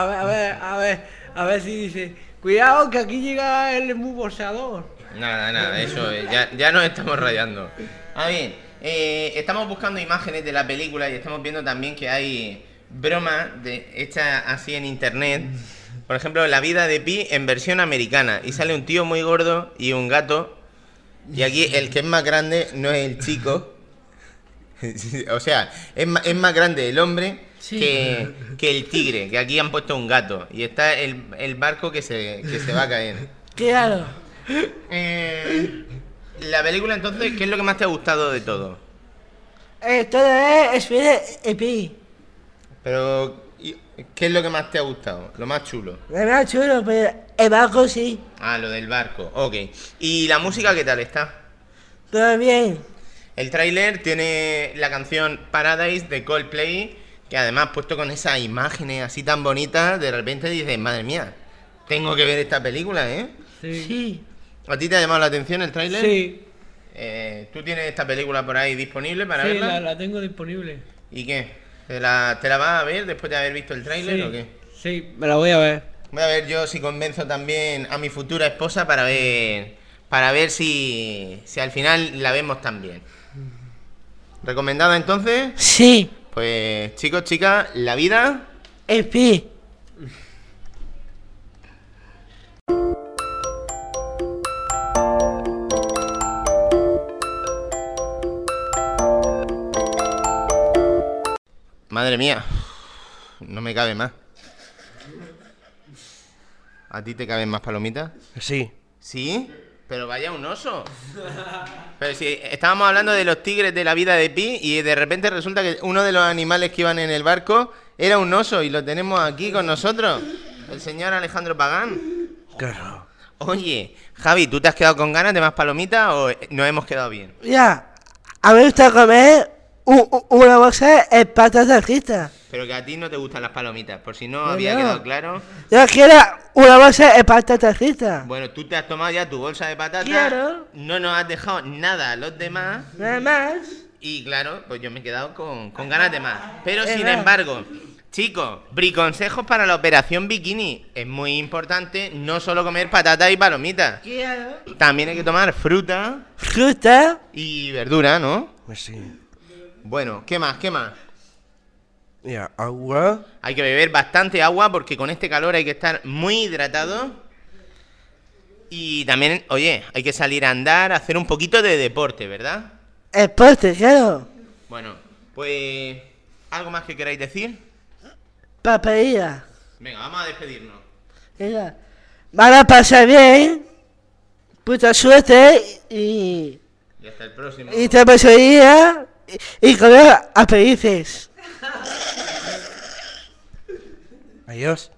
S10: a ver si dice, cuidado que aquí llega el lemur boxeador.
S1: Nada, eso ya nos estamos rayando. A ver, estamos buscando imágenes de la película y estamos viendo también que hay bromas hechas así en internet. Por ejemplo, La vida de Pi en versión americana. Y sale un tío muy gordo y un gato. Y aquí el que es más grande no es el chico. O sea, es más grande el hombre que el tigre. Que aquí han puesto un gato. Y está el barco que se va a caer.
S2: Claro.
S1: La película entonces, ¿qué es lo que más te ha gustado de todo?
S2: Todo es Pi.
S1: Pero, ¿qué es lo que más te ha gustado? Lo más chulo.
S2: Lo más chulo, pero el barco sí.
S1: Ah, lo del barco, ok. ¿Y la música qué tal está?
S2: Todo bien.
S1: El tráiler tiene la canción Paradise de Coldplay, que además puesto con esas imágenes así tan bonitas, de repente dices, madre mía, tengo que ver esta película, ¿eh?
S2: Sí.
S1: ¿A ti te ha llamado la atención el tráiler?
S10: Sí.
S1: ¿Tú tienes esta película por ahí disponible para
S10: Sí,
S1: verla?
S10: la tengo disponible.
S1: ¿Y qué? ¿Te la vas a ver después de haber visto el tráiler o qué?
S10: Sí, me la voy a ver.
S1: Voy a ver yo si convenzo también a mi futura esposa para ver si al final la vemos también. ¿Recomendada entonces?
S2: Sí.
S1: Pues chicos, chicas, la vida
S2: es Pi.
S1: Madre mía, no me cabe más. ¿A ti te caben más palomitas?
S13: Sí.
S1: ¿Sí? Pero vaya un oso. Pero si estábamos hablando de los tigres de La vida de Pi y de repente resulta que uno de los animales que iban en el barco era un oso y lo tenemos aquí con nosotros. El señor Alejandro Pagán.
S13: Claro.
S1: Oye, Javi, ¿tú te has quedado con ganas de más palomitas o nos hemos quedado bien?
S2: Ya, a mí me gusta comer una bolsa de patatas fritas.
S1: Pero que a ti no te gustan las palomitas, por si no había quedado claro.
S2: Yo quiero una bolsa de patatas fritas.
S1: Bueno, tú te has tomado ya tu bolsa de patatas.
S2: Claro.
S1: No nos has dejado nada a los demás.
S2: Nada más.
S1: Y claro, pues yo me he quedado con ganas de más. Pero sin embargo, chicos, briconsejos para la operación bikini. Es muy importante no solo comer patatas y palomitas.
S2: Claro.
S1: También hay que tomar fruta.
S2: Fruta.
S1: Y verdura, ¿no?
S13: Pues sí.
S1: Bueno, ¿qué más? ¿Qué más?
S13: Mira, agua.
S1: Hay que beber bastante agua porque con este calor hay que estar muy hidratado. Y también, oye, hay que salir a andar, a hacer un poquito de deporte, ¿verdad?
S2: Deporte, claro.
S1: Bueno, pues... ¿algo más que queráis decir?
S2: Papelilla.
S1: Venga, vamos a despedirnos.
S2: Venga. Van a pasar bien. Puta suerte y...
S1: Y hasta el próximo.
S2: Y te pasaría y comer aperices.
S13: Adiós.